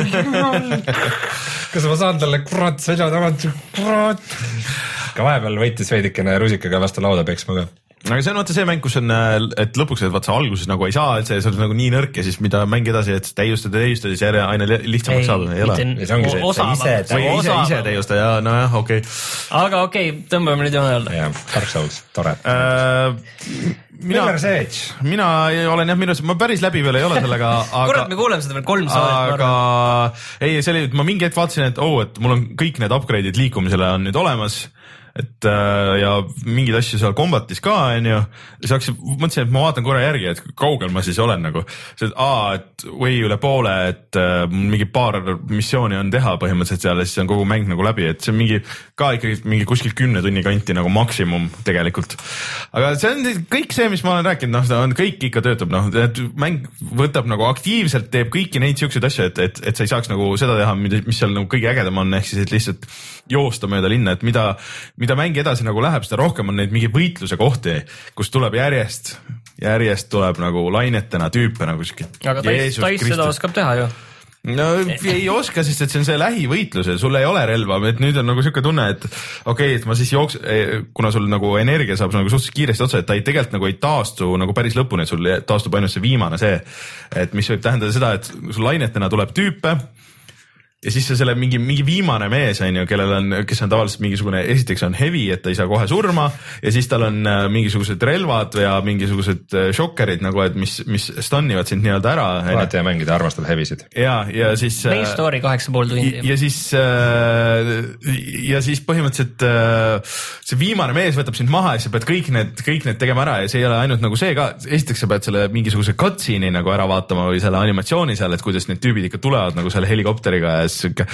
kas ma saan talle kurat selja tagant, kurat. Ka vahepeal võitis veidikene rusikaga vastu lauda peksma ka. aga see on vaata see mäng, kus on, et lõpuks, et vaata sa alguses nagu ei saa, et see, see on nagu nii nõrk ja siis mida mäng edasi, et täiustada, täiustada, siis järje aina lihtsamaks saada. Ei ole. See ongi see, et sa ise, või ise, ise täiusta ja no jah, okei okay.. aga okei okay,, tõmbame nüüd joone alla. jah, Dark Souls, tore. mina, mina olen jah, minu, ma päris läbi veel ei ole sellega, aga kurat, me kuuleme seda veel kolm saadet. aga ei, see oli, ma mingi hetk vaatasin, et oh, et mul on kõik need upgrade'id liikumisele on nüüd olemas. Et ja mingeid asju seal kombatis ka, on ju, siis hakkasin, mõtlesin, et ma vaatan korra järgi, et kaugel ma siis olen nagu, see, et aa, et või üle poole, et äh, mingi paar missiooni on teha põhimõtteliselt seal ja siis on kogu mäng nagu läbi, et see on mingi, ka ikkagi mingi kuskil kümne tunni kanti nagu maksimum tegelikult. aga see on kõik see, mis ma olen rääkinud, noh, on kõik ikka töötab, noh, et mäng võtab nagu aktiivselt, teeb kõiki neid siukseid asju, et, et, et sa ei saaks nagu seda teha, mis seal nagu kõige ägedam on, ehk siis, et lihtsalt joosta mööda linna, et mida mida mängi edasi nagu läheb, seda rohkem on neid mingi võitluse kohti, kus tuleb järjest, järjest tuleb nagu lainetena tüüpe nagu siuke. aga Tais, tais seda oskab teha ju. no ei oska, sest et see on see lähivõitlus ja sul ei ole relva, et nüüd on nagu siuke tunne, et okei okay,, et ma siis jooks, kuna sul nagu energia saab nagu suhteliselt kiiresti otsa, et ta ei tegelikult nagu ei taastu nagu päris lõpuni, et sul taastub ainult see viimane see, et mis võib tähendada seda, et sul lainetena tuleb tüüpe ja siis see selle mingi, mingi viimane mees on ju, kellel on, kes on tavaliselt mingisugune, esiteks on heavy, et ta ei saa kohe surma ja siis tal on mingisugused relvad ja mingisugused šokkerid nagu, et mis, mis stunnivad sind nii-öelda ära. Vaata ja mängida armastab heavysid. ja, ja siis Main story kaheksa pool tundi. Ja siis, ja siis põhimõtteliselt see viimane mees võtab sind maha ja sa pead kõik need, kõik need tegema ära ja see ei ole ainult nagu see ka, esiteks sa pead selle mingisuguse cutscene'i nagu ära vaatama või selle animatsiooni seal, et kuidas need tüübid ikka tulevad nagu selle helikopteriga ja siuke,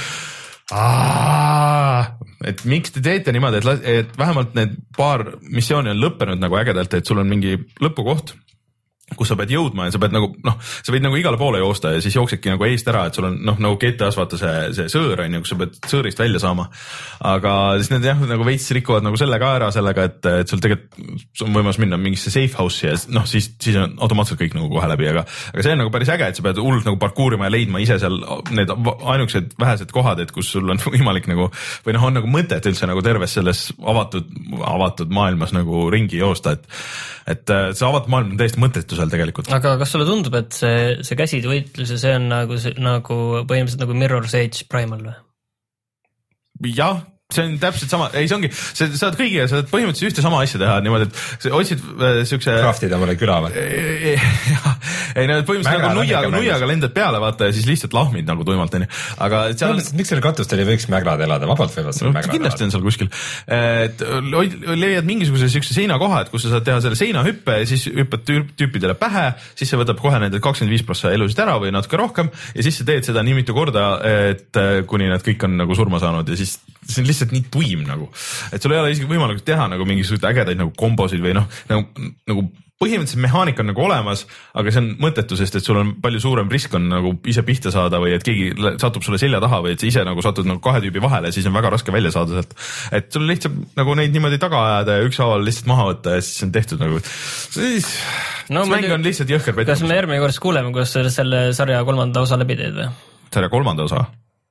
et miks te teete niimoodi, et, et vähemalt need paar missiooni on lõppenud nagu ägedalt, et sul on mingi lõpukoht kus sa pead jõudma ja sa pead nagu noh, sa võid nagu igale poole joosta ja siis jooksedki nagu eest ära, et sul on noh, nagu G T A-s vaata see, see sõõr on ju, kus sa pead sõõrist välja saama. Aga siis need jah, nagu veits rikuvad nagu selle ka ära sellega, et, et sul tegelikult on võimalus minna mingisse safe house'i ja noh, siis, siis on automaatselt kõik nagu kohe läbi, aga, aga see on nagu päris äge, et sa pead hullult nagu parkuurima ja leidma ise seal need ainukesed vähesed kohad, et kus sul on võimalik nagu või noh, on nagu mõtet üldse nagu terves selles avatud, avatud maailmas nagu ringi joosta, et, et see avatud maailm on täiesti mõttetu seal tegelikult. Aga kas sulle tundub, et see, see käsidvõitlus ja see on nagu, nagu põhimõtteliselt nagu Mirror's Edge Primal või? Jah, see on täpselt sama, ei see ongi, sa saad kõigiga, sa saad põhimõtteliselt ühte sama asja teha niimoodi, et sa otsid äh, siukse kraftid omale küla või? ei no põhimõtteliselt nagu nuiaga, nuiaga lendad peale vaata ja siis lihtsalt lahmid nagu tuimalt onju, aga seal on... miks selle katustele ei võiks mäglad elada, vabalt võivad seal no, mäglad kindlasti elada. On seal kuskil, et leiad mingisuguse siukse seinakoha, et kus sa saad teha selle seinahüppe ja siis hüppad tüüpidele pähe, siis see võtab kohe nende kakskümmend viis prossa elusid ära või natuke rohkem ja siis sa teed seda nii mitu korda, et kuni nad kõik on nagu surma saanud ja siis see on lihtsalt nii tuim nagu, et sul ei ole isegi võimalik teha nagu mingisuguseid ägedaid nagu kombosid või noh, nagu, nagu põhimõtteliselt mehaanika on nagu olemas, aga see on mõttetu, sest et sul on palju suurem risk on nagu ise pihta saada või et keegi satub sulle selja taha või et sa ise nagu satud nagu kahe tüübi vahele, siis on väga raske välja saada sealt. Et sul lihtsalt nagu neid niimoodi taga ajada ja ükshaaval lihtsalt maha võtta ja siis on tehtud nagu, siis no, mäng on lihtsalt jõhker pettumus. Kas me järgmine kord kuuleme, kuidas selle sarja kolmanda osa läbi teed või? Sarja kolmanda osa?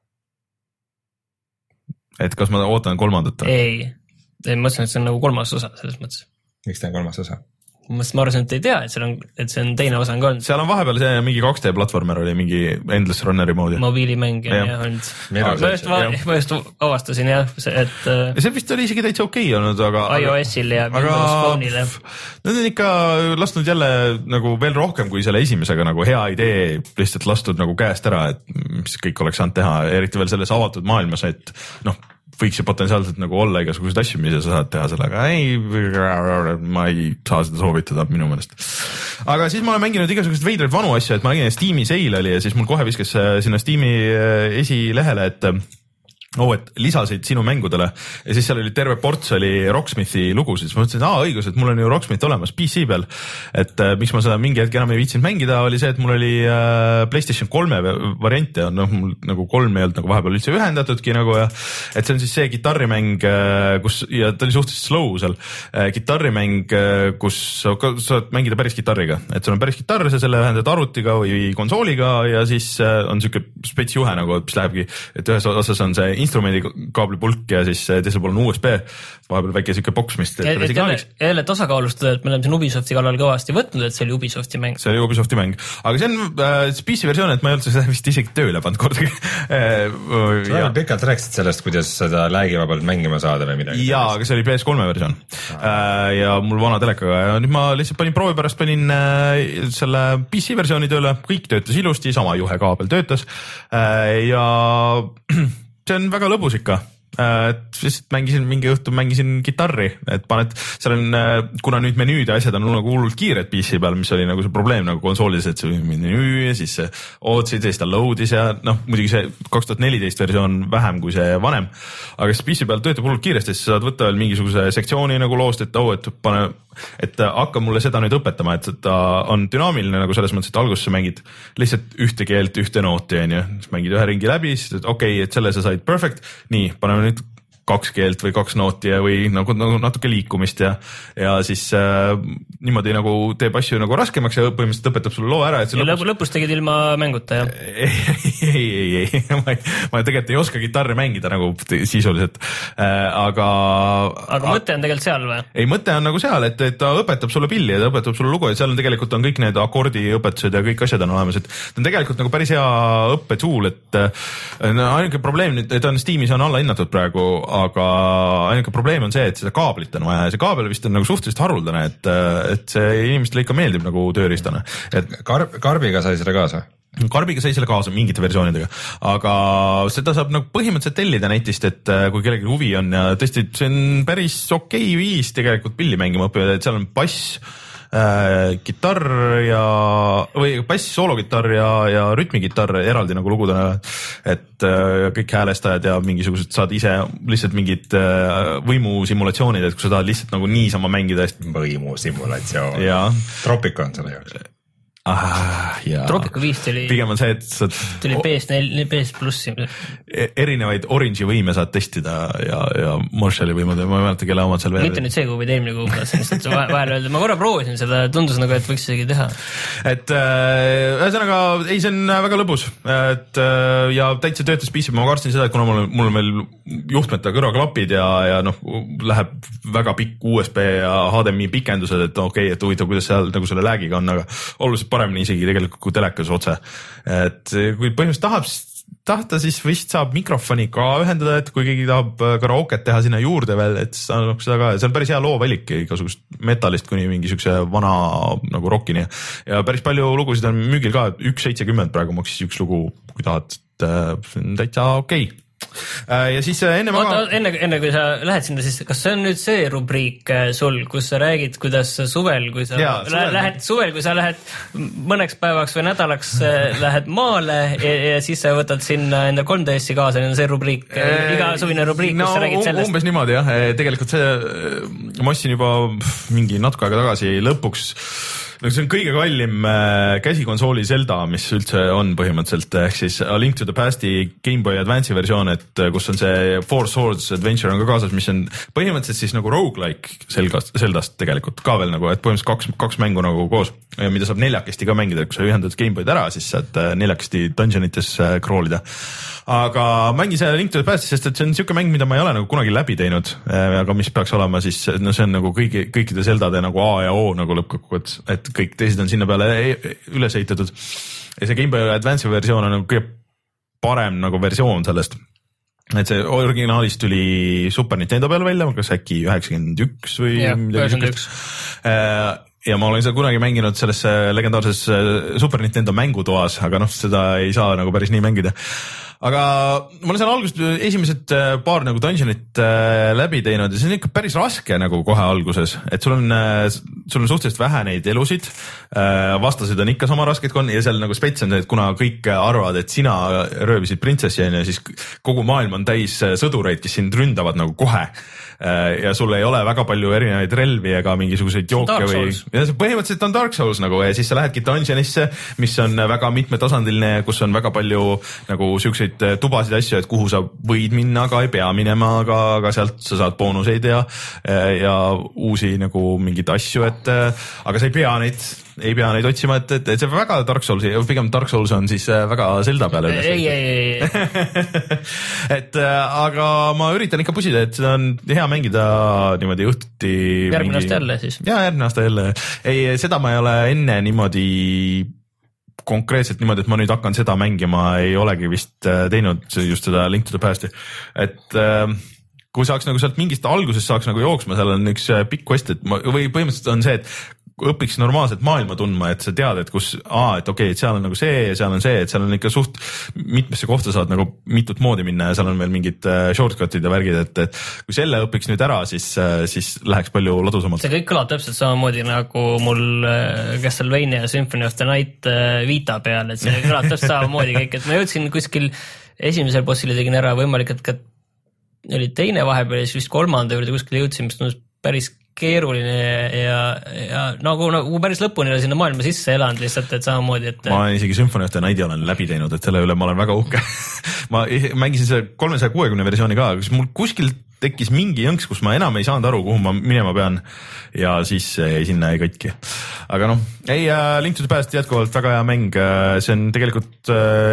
Et kas ma ootan kolmandat? Ei, ei mõtlesin, et see on nagu kolmas osa selles mõttes. Miks ta on kolmas osa? Ma arvasin, et ei tea, et, on, et see on teine osa on ka olnud. Seal on vahepeal see mingi kaks D platvormer oli mingi Endless Runneri moodi. Mobiilimäng ja, ja olnud. Ma just, ma just avastasin jah, et... Ja see vist oli isegi täitsa okei olnud, aga... iOS-il ja Windows Phone'ile. Nad on ikka lastud jälle nagu veel rohkem kui selle esimesega nagu hea idee lihtsalt lastud nagu käest ära, et mis kõik oleks saanud teha, eriti veel selles avatud maailmas, et noh, võiks ju potentsiaalselt nagu olla igasuguseid asju, mida sa saad teha sellega, ei, ma ei saa seda soovitada minu meelest. Aga siis ma olen mänginud igasuguseid veidraid vanu asju, et ma nägin, et Steam'i sale oli ja siis mul kohe viskas sinna Steam'i esilehele, et oo, et lisasid sinu mängudele ja siis seal oli terve ports oli Rocksmithi lugusid, siis ma mõtlesin, et aa õigus, et mul on ju Rocksmith olemas P C peal, et äh, miks ma seda mingi hetk enam ei viitsinud mängida, oli see, et mul oli äh, PlayStation kolme variante, noh mul nagu kolm ei olnud nagu vahepeal üldse ühendatudki nagu ja et see on siis see kitarrimäng, äh, kus ja ta oli suhteliselt slow seal äh,, kitarrimäng, äh, kus sa saad mängida päris kitarriga, et sul on päris kitarr, sa selle ühendad arvutiga või konsooliga ja siis äh, on siuke spets juhe nagu, mis lähebki, et ühes osas on see instrumendi kaablipulk ja siis teisel pool on U S B, vahepeal väike siuke boks, mis teeb selle signaaliks. Jälle tasakaalustada, et me oleme siin Ubisofti kallal kõvasti võtnud, et see oli Ubisofti mäng. See oli Ubisofti mäng, aga see on äh, P C versioon, et ma ei olnud seda vist isegi tööle pannud kordagi. Sa pikalt rääkisid sellest, kuidas seda läägivabalt mängima saada või midagi? Jaa, aga see oli P S kolme versioon äh, ja mul vana telekaga ja nüüd ma lihtsalt panin proovi pärast, panin äh, selle P C versiooni tööle, kõik töötas ilusti, sama juhe kaabel töötas äh, ja see on väga lõbus ikka, et lihtsalt mängisin mingi õhtu, mängisin kitarri, et paned, seal on, kuna nüüd menüüd ja asjad on nagu hullult kiired P C peal, mis oli nagu see probleem nagu konsoolis, et see menüü ja siis ootsid ja siis ta load'is ja noh, muidugi see kaks tuhat neliteist versioon vähem kui see vanem, aga siis P C peal töötab hullult kiiresti, siis saad võtta veel mingisuguse sektsiooni nagu loost, et oh, et pane et hakka mulle seda nüüd õpetama, et ta on dünaamiline nagu selles mõttes, et alguses sa mängid lihtsalt ühte keelt, ühte nooti, on ju, siis mängid ühe ringi läbi, siis okei okay,, et selle sa said perfect, nii, paneme nüüd kaks keelt või kaks nooti ja või nagu, nagu natuke liikumist ja, ja siis äh, niimoodi nagu teeb asju nagu raskemaks ja põhimõtteliselt õpetab sulle loo ära. Et ja lõpus, lõpus tegid ilma mänguta, jah? ei, ei, ei, ei, ma, ma tegelikult ei oska kitarri mängida nagu sisuliselt, äh, aga... Aga mõte on tegelikult seal või? Ei, mõte on nagu seal, et, et ta õpetab sulle pilli ja ta õpetab sulle lugu ja seal on tegelikult on kõik need akordiõpetused ja kõik asjad on olemas, et ta on tegelikult nagu päris hea õppetuul, et no, ainuke probleem, et on Steamis on alla hinnatud praegu, aga ainuke probleem on see, et seda kaablit on vaja ja see kaabel vist on nagu suhteliselt haruldane, et, et see inimestele ikka meeldib nagu tööriistana. Et Karb, karbiga sai selle kaasa? Karbiga sai selle kaasa mingite versioonidega, aga seda saab nagu põhimõtteliselt tellida netist, et kui kellegi huvi on ja tõesti see on päris okei viis tegelikult pilli mängima õppida, et seal on bass, äh, kitarr ja või bass, soolokitarr ja, ja rütmikitarr eraldi nagu lugudena, et äh, kõik häälestajad ja mingisugused saad ise lihtsalt mingid äh, võimusimulatsioonid, et kui sa tahad lihtsalt nagu niisama mängida. Võimusimulatsioon. Tropico on selle jaoks. Ah, Tropico viis tuli, pigem on see, et sa tuli P S neli, P S plussi. Erinevaid Orange'i võime saad testida ja, ja Marshalli võimud, ma ei mäleta, kelle omad seal veel. Mitte nüüd see kuu, vaid eelmine kuu, lihtsalt vahel öelda, ma korra proovisin seda, tundus nagu, et võiks isegi teha. Et ühesõnaga, äh, ei, see on väga lõbus, et äh, ja täitsa töötas piisab, ma kartsin seda, et kuna mul, mul on veel juhtmeta kõrvaklapid ja, ja noh, läheb väga pikk U S B ja H D M I pikendused, et okei okay,, et huvitav, kuidas seal nagu selle lag'iga on, aga oluliselt paremini isegi tegelikult kui telekas otse. Et kui põhimõtteliselt tahab tahta, siis vist saab mikrofoni ka ühendada, et kui keegi tahab karaoket teha sinna juurde veel, et saab seda ka, see on päris hea loovalik igasugust metallist kuni mingi siukse vana nagu rockini ja päris palju lugusid on müügil ka, üks seitsekümmend praegu maksis üks lugu, kui tahad, see on täitsa okei okay. Ja siis enne ma... Oota, enne, enne kui sa lähed sinna, siis kas see on nüüd see rubriik sul, kus sa räägid, kuidas suvel, kui sa Jaa, suvel. lähed suvel, kui sa lähed mõneks päevaks või nädalaks lähed maale ja, ja siis sa võtad sinna enda kolm D S-i kaasa, see on see rubriik, igasuvine rubriik, kus no, sa räägid sellest. Umbes niimoodi jah, tegelikult see, ma ostsin juba mingi natuke aega tagasi lõpuks no see on kõige kallim käsikonsooli Zelda, mis üldse on põhimõtteliselt, ehk siis A Link to the Pasti Game Boy Advance'i versioon, et kus on see Four Swords Adventure on ka kaasas, mis on põhimõtteliselt siis nagu roguelike Zeldast, Zeldast tegelikult ka veel nagu, et põhimõtteliselt kaks, kaks mängu nagu koos, mida saab neljakesti ka mängida, kui sa ühendad Game Boyd ära, siis saad neljakesti dungeonites kroolida. Aga mängin see Link to the Pasti, sest et see on siuke mäng, mida ma ei ole nagu kunagi läbi teinud, aga mis peaks olema siis, no see on nagu kõigi, kõikide Zeldade nagu A ja O nagu lõppkokkuvõttes, et kõik teised on sinna peale üles ehitatud. Ja see Game Boy Advance'i versioon on nagu kõige parem nagu versioon sellest. Et see originaalist tuli Super Nintendo peale välja, kas äkki üheksakümmend üks või ja, üheksakümmend üks. Ja ma olen seda kunagi mänginud selles legendaarses Super Nintendo mängutoas, aga noh, seda ei saa nagu päris nii mängida. Aga ma olen seal algusest esimesed paar nagu dungeonit läbi teinud ja see on ikka päris raske nagu kohe alguses, et sul on, sul on suhteliselt vähe neid elusid, vastased on ikka sama rasked kon ja seal nagu spets on, et kuna kõik arvavad, et sina röövisid printsessi ja siis kogu maailm on täis sõdureid, kes sind ründavad nagu kohe ja sul ei ole väga palju erinevaid relvi ega mingisuguseid jooke või ja see põhimõtteliselt on Dark Souls nagu ja siis sa lähedki dungeonisse, mis on väga mitmetasandiline, kus on väga palju nagu siukseid tubasid asju, et kuhu sa võid minna, aga ei pea minema, aga, aga sealt sa saad boonuseid ja, ja uusi nagu mingeid asju, et aga sa ei pea neid, ei pea neid otsima, et, et, et see väga Dark Souls, pigem Dark Souls on siis väga Zelda peale üles. ei, ei, ei. et aga ma üritan ikka pusida, et seda on hea mängida niimoodi õhtuti. Järgmine mingi... aasta jälle siis. Jaa, järgmine aasta jälle. Ei, seda ma ei ole enne niimoodi konkreetselt niimoodi, et ma nüüd hakkan seda mängima, ei olegi vist teinud just seda Link to the Pasti. Et kui saaks nagu sealt mingist algusest saaks nagu jooksma, seal on üks pikk quest, et ma, või põhimõtteliselt on see, et õpiks normaalselt maailma tundma, et sa tead, et kus, aa, et okei, okay, et seal on nagu see ja seal on see, et seal on ikka suht mitmesse kohta saad nagu mitut moodi minna ja seal on veel mingid shortcutid ja värgid, et, et kui selle õpiks nüüd ära, siis, siis läheks palju ladusamalt. See kõik kõlab täpselt samamoodi nagu mul Castlevania Symphony of the Night Vita peal, et see kõlab täpselt samamoodi kõik, et ma jõudsin kuskil esimesel bossile tegin ära, võimalik, et ka oli teine vahepeal ja siis vist kolmanda juurde kuskil jõudsin, mis tundus päris keeruline ja, ja nagu, nagu päris lõpuni sinna maailma sisse elanud lihtsalt, et samamoodi, et ma isegi Symphony of the Nighti olen läbi teinud, et selle üle ma olen väga uhke. ma mängisin selle kolmesaja kuuekümne versiooni ka, kus mul kuskil tekkis mingi jõnks, kus ma enam ei saanud aru, kuhu ma minema pean ja siis ei, sinna ei katki. Aga noh, ei, Link to the Past jätkuvalt väga hea mäng, see on tegelikult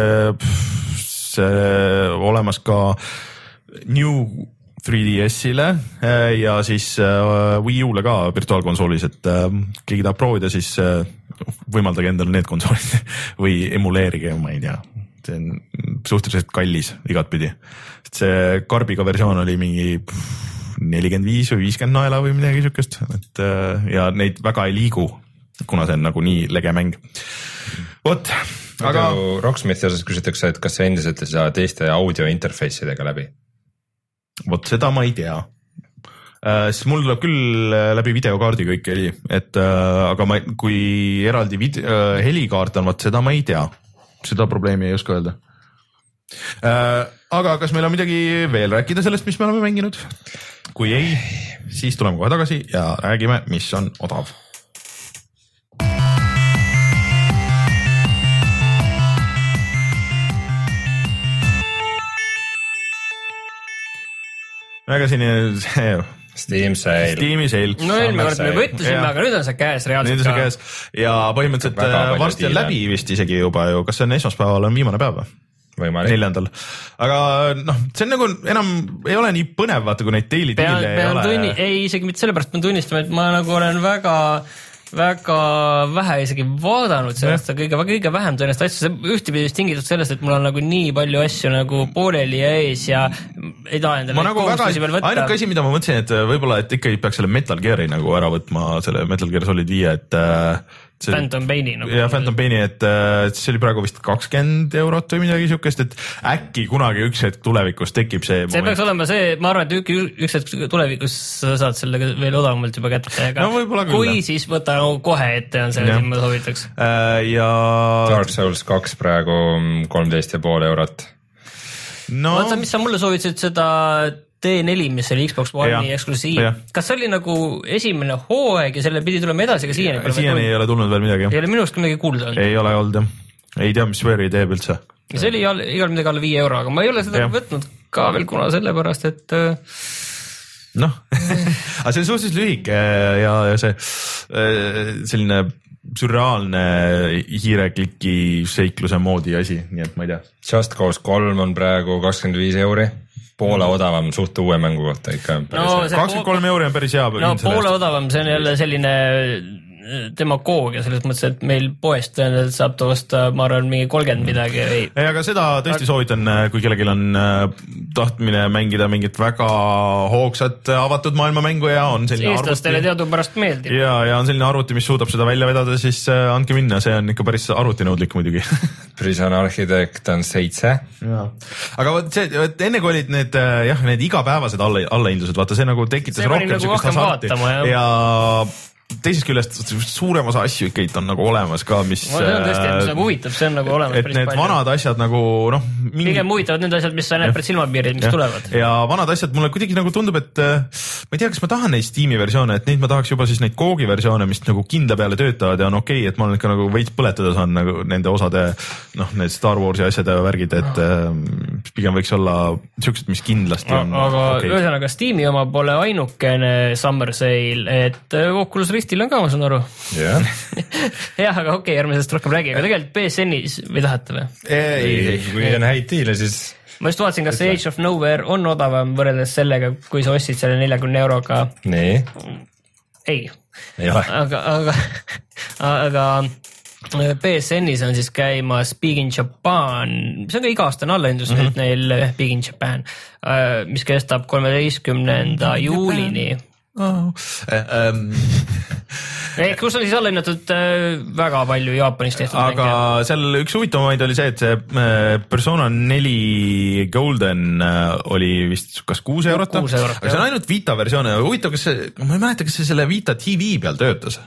see olemas ka New three D S-ile ja siis Wii U-le ka virtuaalkonsoolis, et keegi tahab proovida, siis võimaldage endale need konsoolid või emuleerige, ma ei tea, see on suhteliselt kallis igat pidi. See karbiga versioon oli mingi nelikümmend viis või viiskümmend naela või midagi siukest, et ja neid väga ei liigu, kuna see on nagu nii lege mäng. Vot, aga Rocksmithi osas küsitakse, et kas sa endiselt ei saa teiste audio interface'idega läbi? Vot seda ma ei tea. siis mul tuleb küll läbi videokaardi kõik heli, et aga ma, kui eraldi video, helikaart on, vaat seda ma ei tea, seda probleemi ei oska öelda. Aga kas meil on midagi veel rääkida sellest, mis me oleme mänginud? Kui ei, siis tuleme kohe tagasi ja räägime, mis on odav. väga siin see Steam sale. Steam'i sale. No eelmine kord me juba ütlesime, aga nüüd on see käes reaalselt. Nüüd on see käes ja põhimõtteliselt varsti on läbi vist isegi juba ju, kas see on esmaspäeval on viimane päev? Võimalik. Neljandal. Aga noh, see on nagu enam ei ole nii põnev, vaata kui neid daily deal'e ei ole. Tunni, ei, isegi mitte sellepärast ma tunnistama, et ma nagu olen väga väga vähe isegi vaadanud sellest, kõige, kõige vähem tõenäoliselt asju, see ühtepidi tingitud sellest, et mul on nagu nii palju asju nagu pooleli ja ees ja ei taha endale ma nagu väga, ainuke asi, mida ma mõtlesin, et võib-olla, et ikka peaks selle Metal Gear'i nagu ära võtma, selle Metal Gear Solid viie, et see, Phantom Paini nagu. Ja Phantom Paini, et see oli praegu vist kakskümmend eurot või midagi siukest, et äkki kunagi üks hetk tulevikus tekib see see moment. Peaks olema see, ma arvan, et üks hetk tulevikus saad sellega veel odavamalt juba kätte, aga no, kui siis võta no, kohe ette on selle, ma soovitaks äh, ja Dark Souls kaks praegu kolmteist ja pool eurot no vaata, mis sa mulle soovitasid seda D neli, mis oli Xbox One'i eksklusiiv. Kas see oli nagu esimene hooaeg ja selle pidi tulema edasi, aga siiani pole siiani ei ole tulnud veel midagi. Ei ole minust ka midagi kuulda olnud. Ei ole olnud, jah. Ei tea, mis Sweari teeb üldse. Ja see oli igal midagi alla viie euro, aga ma ei ole seda ja. võtnud ka veel kuna sellepärast, et noh, aga see on suhteliselt lühike ja, ja see selline sürreaalne hiirekliki seikluse moodi asi, nii et ma ei tea. Just Cause kolm on praegu kakskümmend viis euri. Poole odavam suht uue mängu kohta ikka. No, kakskümmend kolm euri on päris hea. No poole odavam, see on jälle selline demagoogia selles mõttes, et meil poest saab toosta, ma arvan, mingi kolmkümmend midagi. Ei, ei aga seda tõesti soovitan, kui kellelgi on tahtmine mängida mingit väga hoogsat avatud maailmamängu ja on selline arvuti. Eestlastele teadupärast meeldib. Ja, ja on selline arvuti, mis suudab seda välja vedada, siis andke minna, see on ikka päris arvutinõudlik muidugi. Prison Architect on seitse. Ja. Aga see, enne kui olid need, jah, need igapäevased alla, allaindused, vaata see nagu tekitas see rohkem nagu sükest hasarti ja teisest küljest suurem osa asju ikka on nagu olemas ka, mis no, see on tõesti, mis nagu huvitab, see on nagu olemas et need palju. Vanad asjad nagu noh mingi... pigem huvitavad need asjad, mis sa näed päris silmapiirid, mis ja. tulevad ja vanad asjad mulle kuidagi nagu tundub, et ma ei tea, kas ma tahan neid Steam'i versioone, et neid ma tahaks juba siis neid Googi versioone, mis nagu kindla peale töötavad ja on okei okay,, et ma olen ikka nagu veits põletada saan nagu nende osade noh, need Star Warsi asjade ja värgid, et äh, pigem võiks olla siuksed, mis kindlasti on aga okay. Ühesõnaga Steam'i oma pole ainukene summer sale, et Oculus Ristil on ka, ma saan aru. Yeah. jah, aga okei okay,, ärme sellest rohkem räägi, aga tegelikult P S N-is või tahate või? Ei, ei, kui on häid diile, siis... Ma just vaatasin, kas Age of Nowhere on odavam võrreldes sellega, kui sa ostsid selle neljakümne euroga. Nee. Ei. Ei ole. Aga, aga, aga P S N-is on siis käimas Big in Japan, see on ka iga-aastane allaindus mm -hmm. neil Big in Japan, mis kestab kolmeteistkümnenda juulini. Oh. Äh, ähm. Ehk kus on siis allainnatud äh, väga palju Jaapanis tehtud aga mänge. Seal üks huvitavamaid oli see, et see äh, Persona neli Golden äh, oli vist kas kuus eurot, eurot aga see on ainult Vita versioon ja huvitav, kas see, ma ei mäleta, kas see selle Vita T V peal töötas?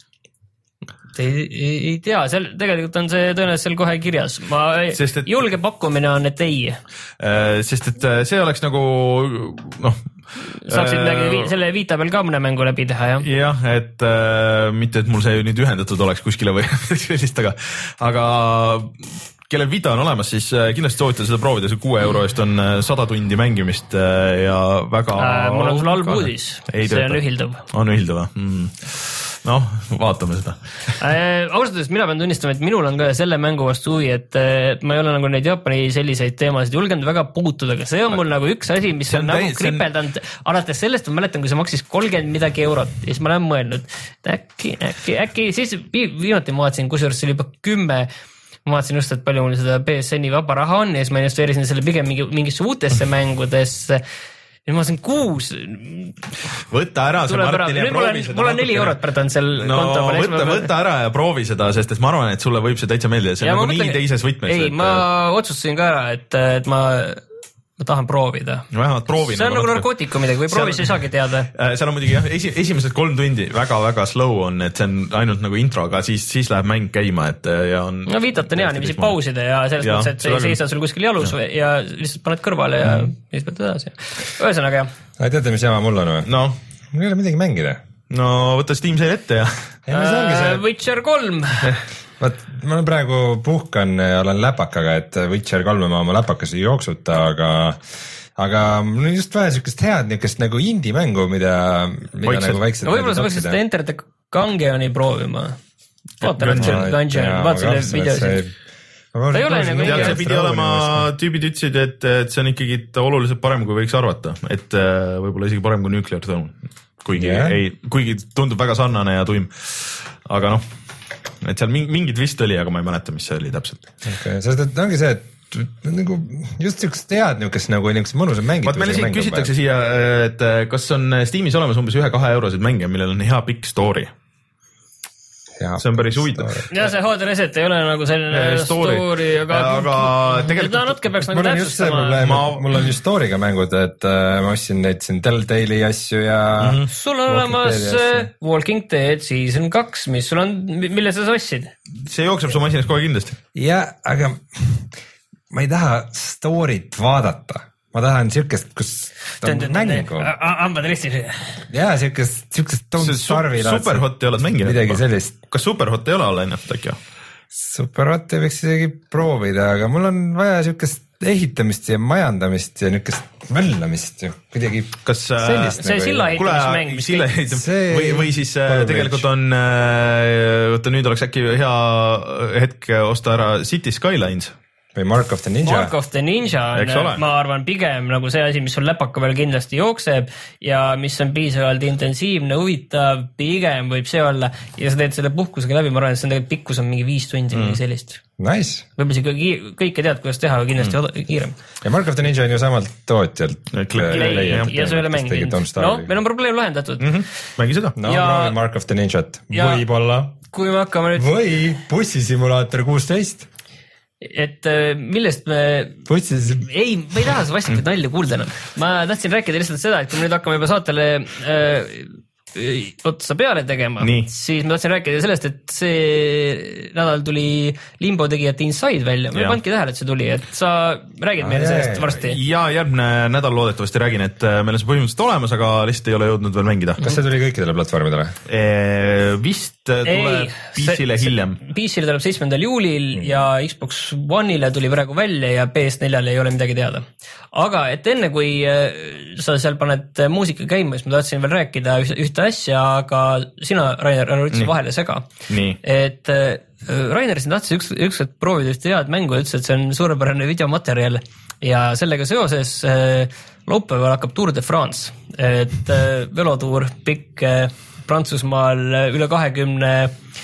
Ei, ei, ei tea, seal tegelikult on see tõenäoliselt seal kohe kirjas. Ma sest, et, julge pakkumine on, et ei. Äh, sest et see oleks nagu noh saaksid midagi selle Vita peal ka mõne mängu läbi teha, jah? Jah, et äh, mitte, et mul see nüüd ühendatud oleks kuskile või sellist, aga, aga kellel Vita on olemas, siis kindlasti soovitan seda proovida, see kuue euro eest on sada tundi mängimist ja väga äh, mul on sul halb uudis, see on ühildav. On ühildav, mm. noh, vaatame seda äh, ausalt öeldes mina pean tunnistama, et minul on ka selle mängu vastu huvi, et, et ma ei ole nagu neid Jaapani selliseid teemasid julgenud väga puutuda, aga see on mul nagu üks asi, mis on, on nagu kripeldanud on... alates sellest, ma mäletan, kui see maksis kolmkümmend midagi eurot ja siis ma olen mõelnud, äkki, äkki, äkki siis viimati ma vaatasin, kusjuures see oli juba kümme, ma vaatasin just, et palju mul seda P S N-i vaba raha on ja siis ma investeerisin selle pigem mingi, mingisse uutesse mängudesse. Ja ma olen kuus. Võta ära see Martin ja proovi seda. Mul on neli eurot praegu seal no, konto peal. Võta, võta ära ja proovi seda, sest et ma arvan, et sulle võib see täitsa meeldida. See on nagu mõtlen, nii teises võtmes. Ei, et... ma otsustasin ka ära, et, et ma ma tahan proovida. Vähemalt proovin. See on nagu narkootikum midagi või proovis ei saagi teada. Seal on muidugi jah, esi, esimesed kolm tundi väga-väga slow on, et see on ainult nagu intro, aga siis, siis läheb mäng käima, et ja on... No viitat on hea niiviisi pausida ja selles mõttes, et see ei seisa sul kuskil jalus ja, ja lihtsalt paned kõrvale ja mm. siis pead edasi. Ühesõnaga jah. Aga teate, mis jama mul on või? No. Mul ei ole midagi mängida. No võta Steam Sale ette ja... ja see... Witcher kolm. Vaat, ma praegu puhkan ja olen läpakaga, et Witcher kolme ma oma läpakas ei jooksuta, aga aga mul on just vaja sükest head niukest nagu indie-mängu, mida, mida Vaikselt. Nagu väiksed no võib-olla sa võiksid seda Enter the Gungeoni proovima. Vaata Gungeon, vaata selle videosid. Ta ei ole nagu ja see pidi olema, tüübid ütlesid, et, et see on ikkagi oluliselt parem, kui võiks arvata, et võib-olla isegi parem kui Nuclear Throne, kuigi, yeah. ei, kuigi tundub väga sarnane ja tuim, aga noh, et seal mingid vist oli, aga ma ei mäleta, mis see oli täpselt. Okay, sest et ongi see, et nagu just niisugust tead niisugust nagu niisugust mõnusam mängid. Vaat meile siin küsitakse siia, et kas on Steamis olemas umbes ühe kahe eurosid mänge, millel on hea pikk story. Ja, see on päris huvitav. Ja see H D Reset ei ole nagu selline story, story aga, aga tegelikult... No, natuke peaks nagu täpsustama. Ma... Mul on just story'ga mängud, et äh, ma ostsin neid siin Telltale'i asju ja... Mm-hmm. Sul on olemas Walking Dead Season kaks, mis sul on, mille sa ostsid? See jookseb su masinas kohe kindlasti. Ja, aga ma ei taha story't vaadata. Ma tahan siukest, kus ta on mängu. Ambad ristis. Jaa, siukest, siukest don't starve. Superhot ei oled mänginud. Midagi sellist. Kas Superhot ei ole alla ennast äkki? Superhot ei võiks isegi proovida, aga mul on vaja siukest ehitamist ja majandamist ja niukest möllamist. Kuidagi kas, sellist. See silla ehitamismäng. Silla ehitamismäng. Või, või siis tegelikult on, võtta nüüd oleks äkki hea hetk osta ära City Skylines. Või Mark of the Ninja. Mark of the Ninja on, ma arvan, pigem nagu see asi, mis sul läpaka veel kindlasti jookseb ja mis on piisavalt intensiivne, huvitav, pigem võib see olla ja sa teed selle puhkusega läbi, ma arvan, et see on tegelikult pikkus on mingi viis tundi mm. sellist. Nice. Võib-olla see kõike tead, kuidas teha, aga kindlasti mm. kiirem. Ja Mark of the Ninja on ju samalt tootjalt. Ja see ei ole mänginud. No, meil on probleem lahendatud. Mm-hmm. Mängi seda. No, ja... proovi Mark of the Ninjat. Võib-olla. Kui me hakkame nüüd... Või bussisimulaator kuusteist. Et millest me... Pussis... Ei, ma ei taha see vastikud nalja kuulda enam. Ma tahtsin rääkida lihtsalt seda, et kui me nüüd hakkame juba saatele äh, otsa peale tegema, nii. Siis ma tahtsin rääkida sellest, et see nädal tuli Limbo tegijate Inside välja. Ma ei pannudki tähele, et see tuli, et sa räägid meile sellest varsti. Ja järgmine nädal loodetavasti räägin, et meil on see põhimõtteliselt olemas, aga lihtsalt ei ole jõudnud veel mängida. Kas see tuli kõikidele platvormidele? E, vist tuleb P C-le hiljem. P C-le tuleb seitsmendal juulil mm. ja Xbox One'ile tuli praegu välja ja P S neljale ei ole midagi teada. Aga et enne kui sa seal paned muusika käima, siis ma tahtsin veel rääkida ühte asja, aga sina, Rainer, ära ütlesid vahele sega. Nii. Et Rainer siin tahtis üks, üks et proovida ühte head mängu ja ütles, et see on suurepärane videomaterjal ja sellega seoses laupäeval hakkab Tour de France, et velotuur pikk Prantsusmaal üle kahekümne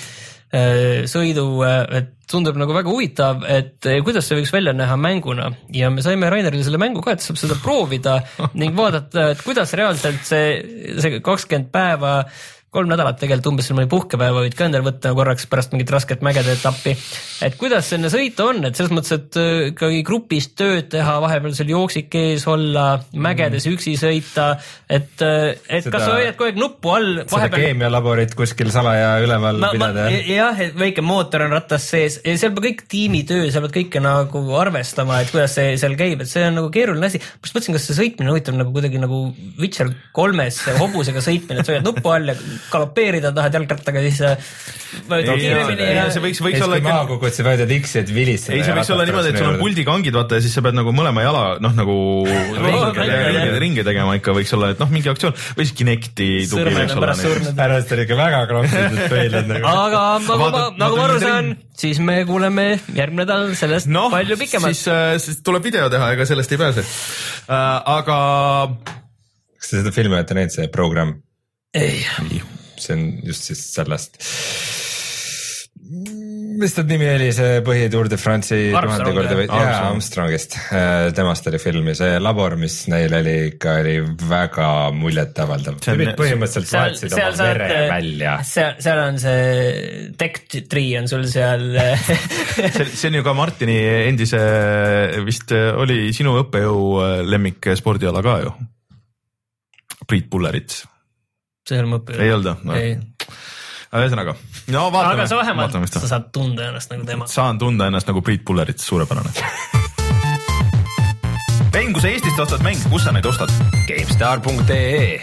sõidu, et tundub nagu väga huvitav, et kuidas see võiks välja näha mänguna ja me saime Rainerile selle mängu ka, et saab seda proovida ning vaadata, et kuidas reaalselt see, see kakskümmend päeva, kolm nädalat tegelikult umbes seal mõni puhkepäeva võid ka endale võtta korraks pärast mingit rasket mägede etappi, et kuidas enne sõita on, et selles mõttes, et ikkagi grupis tööd teha, vahepeal seal jooksik ees olla, mägedes mm. üksi sõita, et, et seda, kas sa hoiad kogu aeg nuppu all vahepeal... Seda keemialaborit kuskil salaja üleval ma, pidada. Jah, et väike mootor on ratas sees, seal peab kõik tiimitöö, seal peab kõike nagu arvestama, et kuidas see seal käib, et see on nagu keeruline asi. Just mõtlesin, kas see sõitmine huvitav nagu kuidagi nagu Witcher kolmes hobusega sõitmine, et sa hoiad nuppu all ja galopeerida, tahad jalgrattaga, siis no, kiiremini ja... See võiks, võiks olla ikka... Maakukut sa võid X-et vilistada. Ei, see võiks olla niimoodi, et sul on puldikangid, vaata, ja siis sa pead nagu mõlema jala, noh, nagu ringe, ringe, ringe tegema ikka võiks olla, et noh, mingi aktsioon. Või siis Kinecti tugi võiks olla. Pärast oli ikka väga krompsitud peiled. Aga nagu ma aru saan, siis me kuuleme järgmine nädal sellest no, palju pikemalt. Siis, siis tuleb video teha, ega sellest ei pääse. Aga... Kas te seda filmi olete näinud, see program? Ei. See on just siis sellest. mis ta nimi oli, see põhi Tour de France'i tuhande korda või, jaa, Armstrongist, temast oli filmi, see labor, mis neil oli ikka oli väga muljetavaldav. Tüübid põhimõtteliselt vaatasid oma vere välja. seal, seal on see Tech Tree on sul seal see, see on ju ka Martini endise, vist oli sinu õppejõu lemmik spordiala ka ju. Priit Pullerits. See on mu õppejõu. Ei olda? No. Ei. Ühesõnaga, no vaatame. Aga sa vähemalt sa saad tunda ennast nagu tema. Saan tunda ennast nagu Priit Pullerits, suurepärane. Mäng, kui sa Eestist ostad mäng, kus sa neid ostad? GameStar punkt ee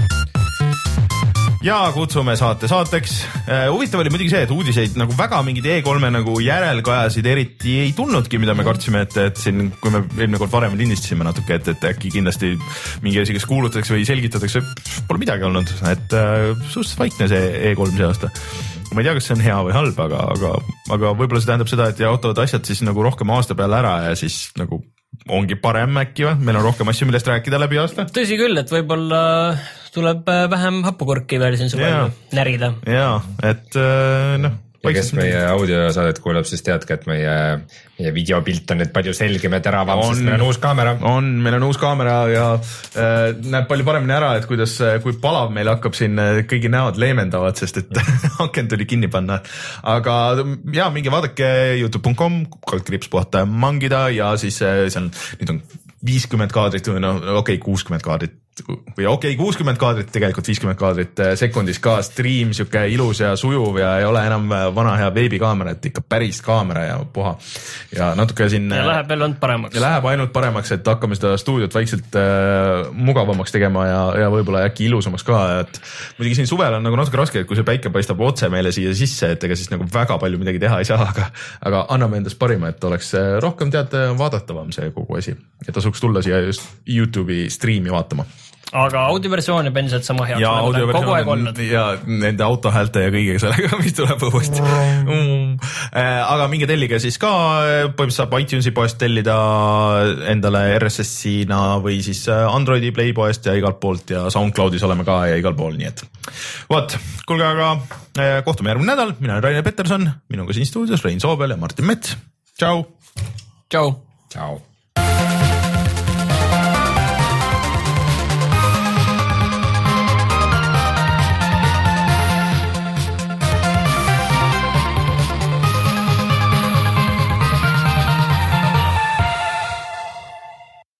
ja kutsume saate saateks. Huvitav oli muidugi see, et uudiseid nagu väga mingid E kolme nagu järelkajasid eriti ei tulnudki, mida me kartsime, et, et siin, kui me eelmine kord varem lindistasime natuke, et, et äkki kindlasti mingi asi, kes kuulutatakse või selgitatakse, pole midagi olnud, et äh, suhteliselt vaikne see E kolm see aasta. Ma ei tea, kas see on hea või halb, aga, aga, aga võib-olla see tähendab seda, et jaotavad asjad siis nagu rohkem aasta peale ära ja siis nagu ongi parem äkki või? Meil on rohkem asju, millest rääkida läbi aasta. Tõsi küll, et võib-olla tuleb vähem happukurki veel siin suvel närida. Jaa, et noh. Ja kes meie audiosaadet kuulab, siis teadke, et meie, meie videopilt on nüüd palju selgem ja teravam, sest meil on uus kaamera. On, meil on uus kaamera ja äh, näeb palju paremini ära, et kuidas, kui palav meil hakkab siin kõigi näod leemendavad, sest et aken tuli kinni panna. Aga jaa, mingi vaadake youtube punkt com, kaldkriips puhata ja mangida ja siis seal nüüd on viiskümmend kaadrit või no okei okay,, kuuskümmend kaadrit või okei okay,, kuuskümmend kaadrit, tegelikult viiskümmend kaadrit sekundis ka stream, siuke ilus ja sujuv ja ei ole enam vana hea veebikaamera, et ikka päris kaamera ja puha. Ja natuke siin. Ja läheb veel ainult paremaks. Ja läheb ainult paremaks, et hakkame seda stuudiot vaikselt äh, mugavamaks tegema ja, ja võib-olla äkki ilusamaks ka, et muidugi siin suvel on nagu natuke raske, et kui see päike paistab otse meile siia sisse, et ega siis nagu väga palju midagi teha ei saa, aga, aga anname endast parima, et oleks rohkem teada vaadatavam see kogu asi ja tasuks tulla siia just YouTube'i streami vaatama. Aga audioversioon ja pensiselt sama heaks. Ja audioversioon ja nende autohäälte ja kõigega sellega, mis tuleb õuesti. Mm. Aga minge tellige siis ka, põhimõtteliselt saab iTunesi poest tellida endale R S S-ina või siis Androidi Play poest ja igalt poolt ja SoundCloudis oleme ka ja igal pool, nii et vaat, kuulge, aga kohtume järgmine nädal, mina olen Rainer Peterson, minuga siin stuudios Rein Soobel ja Martin Mets. Tšau! Tšau! Tšau!